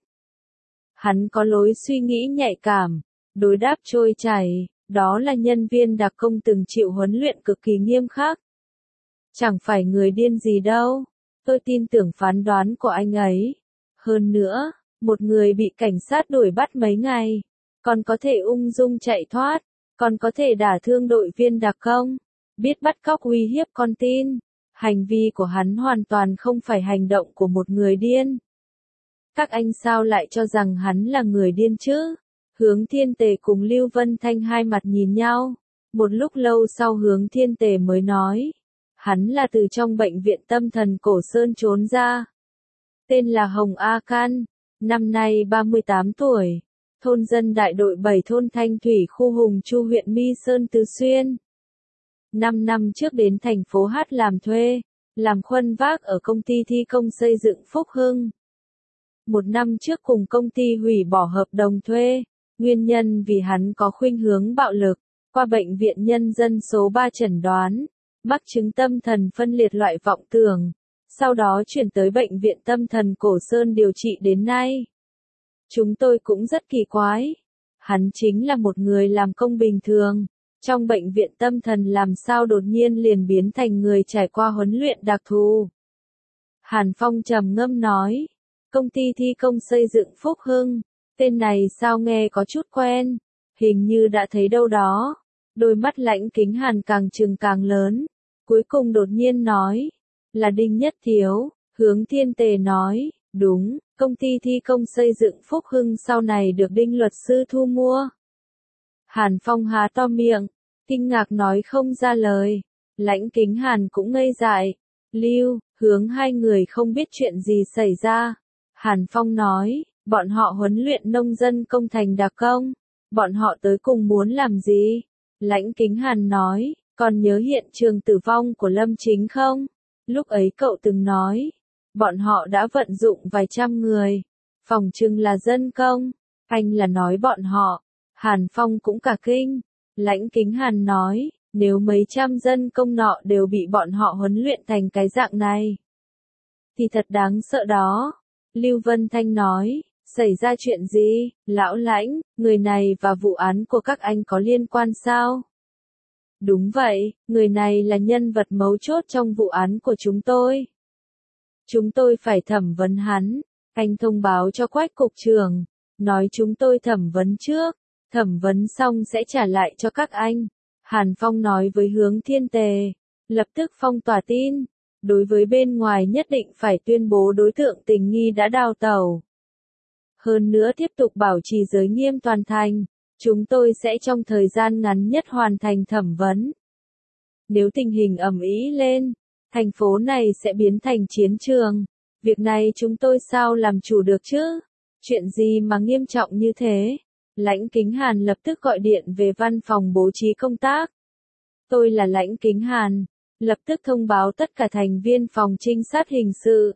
Hắn có lối suy nghĩ nhạy cảm, đối đáp trôi chảy, đó là nhân viên đặc công từng chịu huấn luyện cực kỳ nghiêm khắc. Chẳng phải người điên gì đâu, tôi tin tưởng phán đoán của anh ấy. Hơn nữa, một người bị cảnh sát đuổi bắt mấy ngày, còn có thể ung dung chạy thoát, còn có thể đả thương đội viên đặc công, biết bắt cóc uy hiếp con tin. Hành vi của hắn hoàn toàn không phải hành động của một người điên. Các anh sao lại cho rằng hắn là người điên chứ? Hướng Thiên Tề cùng Lưu Vân Thanh hai mặt nhìn nhau. Một lúc lâu sau Hướng Thiên Tề mới nói. Hắn là từ trong bệnh viện tâm thần Cổ Sơn trốn ra. Tên là Hồng A Can. Năm nay ba mươi tám tuổi. Thôn dân đại đội bảy thôn Thanh Thủy khu Hùng Chu huyện My Sơn Tứ Xuyên. Năm năm trước đến thành phố Hát làm thuê, làm khuân vác ở công ty thi công xây dựng Phúc Hưng. Một năm trước cùng công ty hủy bỏ hợp đồng thuê, nguyên nhân vì hắn có khuynh hướng bạo lực, qua bệnh viện nhân dân số ba chẩn đoán, mắc chứng tâm thần phân liệt loại vọng tưởng, sau đó chuyển tới bệnh viện tâm thần Cổ Sơn điều trị đến nay. Chúng tôi cũng rất kỳ quái, hắn chính là một người làm công bình thường. Trong bệnh viện tâm thần làm sao đột nhiên liền biến thành người trải qua huấn luyện đặc thù. Hàn Phong trầm ngâm nói, công ty thi công xây dựng Phúc Hưng, tên này sao nghe có chút quen, hình như đã thấy đâu đó. Đôi mắt Lãnh Kính Hàn càng trừng càng lớn, cuối cùng đột nhiên nói, là Đinh Nhất Thiếu. Hướng Thiên Tề nói, đúng, công ty thi công xây dựng Phúc Hưng sau này được Đinh luật sư thu mua. Hàn Phong há to miệng, kinh ngạc nói không ra lời. Lãnh Kính Hàn cũng ngây dại. Lưu, Hướng hai người không biết chuyện gì xảy ra. Hàn Phong nói, bọn họ huấn luyện nông dân công thành đặc công. Bọn họ tới cùng muốn làm gì? Lãnh Kính Hàn nói, còn nhớ hiện trường tử vong của Lâm Chính không? Lúc ấy cậu từng nói, bọn họ đã vận dụng vài trăm người. Phỏng chừng là dân công. Anh là nói bọn họ. Hàn Phong cũng cả kinh. Lãnh Kính Hàn nói, nếu mấy trăm dân công nọ đều bị bọn họ huấn luyện thành cái dạng này, thì thật đáng sợ đó. Lưu Vân Thanh nói, xảy ra chuyện gì, lão Lãnh, người này và vụ án của các anh có liên quan sao? Đúng vậy, người này là nhân vật mấu chốt trong vụ án của chúng tôi. Chúng tôi phải thẩm vấn hắn. Anh thông báo cho Quách cục trưởng, nói chúng tôi thẩm vấn trước, thẩm vấn xong sẽ trả lại cho các anh. Hàn Phong nói với Hướng Thiên Tề, lập tức phong tỏa tin. Đối với bên ngoài nhất định phải tuyên bố đối tượng tình nghi đã đào tẩu. Hơn nữa tiếp tục bảo trì giới nghiêm toàn thành. Chúng tôi sẽ trong thời gian ngắn nhất hoàn thành thẩm vấn. Nếu tình hình ầm ĩ lên, thành phố này sẽ biến thành chiến trường. Việc này chúng tôi sao làm chủ được chứ? Chuyện gì mà nghiêm trọng như thế? Lãnh Kính Hàn lập tức gọi điện về văn phòng bố trí công tác. Tôi là Lãnh Kính Hàn. Lập tức thông báo tất cả thành viên phòng trinh sát hình sự.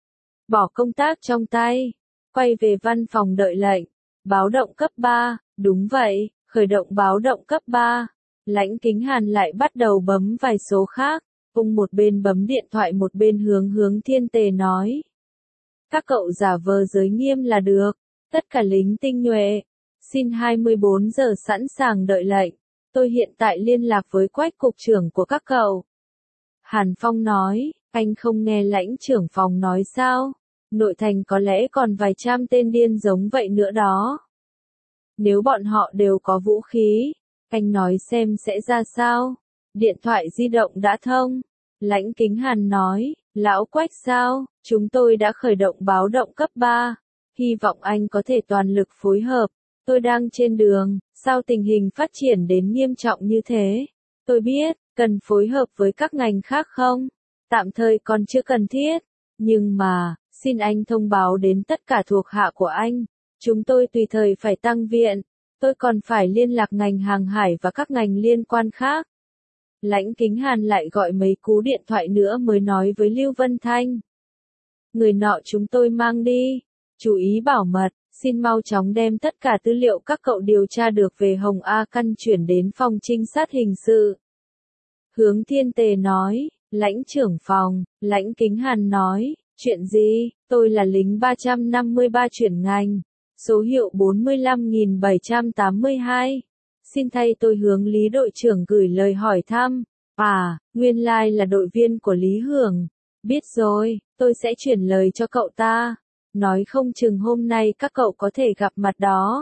Bỏ công tác trong tay. Quay về văn phòng đợi lệnh. Báo động cấp ba. Đúng vậy, khởi động báo động cấp ba. Lãnh Kính Hàn lại bắt đầu bấm vài số khác. Ông một bên bấm điện thoại một bên hướng Hướng Thiên Tề nói. Các cậu giả vờ giới nghiêm là được. Tất cả lính tinh nhuệ. Xin hai mươi bốn giờ sẵn sàng đợi lệnh. Tôi hiện tại liên lạc với Quách cục trưởng của các cậu. Hàn Phong nói, anh không nghe lãnh trưởng phòng nói sao? Nội thành có lẽ còn vài trăm tên điên giống vậy nữa đó. Nếu bọn họ đều có vũ khí, anh nói xem sẽ ra sao? Điện thoại di động đã thông. Lãnh Kính Hàn nói, lão Quách sao? Chúng tôi đã khởi động báo động cấp ba. Hy vọng anh có thể toàn lực phối hợp. Tôi đang trên đường, sao tình hình phát triển đến nghiêm trọng như thế? Tôi biết, cần phối hợp với các ngành khác không? Tạm thời còn chưa cần thiết. Nhưng mà, xin anh thông báo đến tất cả thuộc hạ của anh. Chúng tôi tùy thời phải tăng viện. Tôi còn phải liên lạc ngành hàng hải và các ngành liên quan khác. Lãnh Kính Hàn lại gọi mấy cú điện thoại nữa mới nói với Lưu Vân Thanh. Người nọ chúng tôi mang đi. Chú ý bảo mật, xin mau chóng đem tất cả tư liệu các cậu điều tra được về Hồng A Căn chuyển đến phòng trinh sát hình sự. Hướng Thiên Tề nói, lãnh trưởng phòng, Lãnh Kính Hàn nói, chuyện gì, tôi là lính ba trăm năm mươi ba chuyển ngành, số hiệu bốn mươi lăm nghìn bảy trăm tám mươi hai. Xin thay tôi hướng Lý đội trưởng gửi lời hỏi thăm. À, nguyên lai là đội viên của Lý Hưởng. Biết rồi, tôi sẽ chuyển lời cho cậu ta. Nói không chừng hôm nay các cậu có thể gặp mặt đó.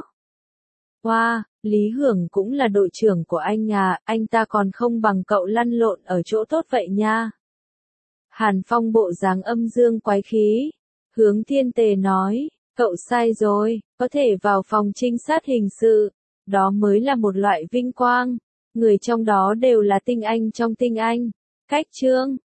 Wow, Lý Hưởng cũng là đội trưởng của anh à, anh ta còn không bằng cậu lăn lộn ở chỗ tốt vậy nha. Hàn Phong bộ dáng âm dương quái khí. Hướng Thiên Tề nói, cậu sai rồi, có thể vào phòng trinh sát hình sự. Đó mới là một loại vinh quang. Người trong đó đều là tinh anh trong tinh anh. Cách chương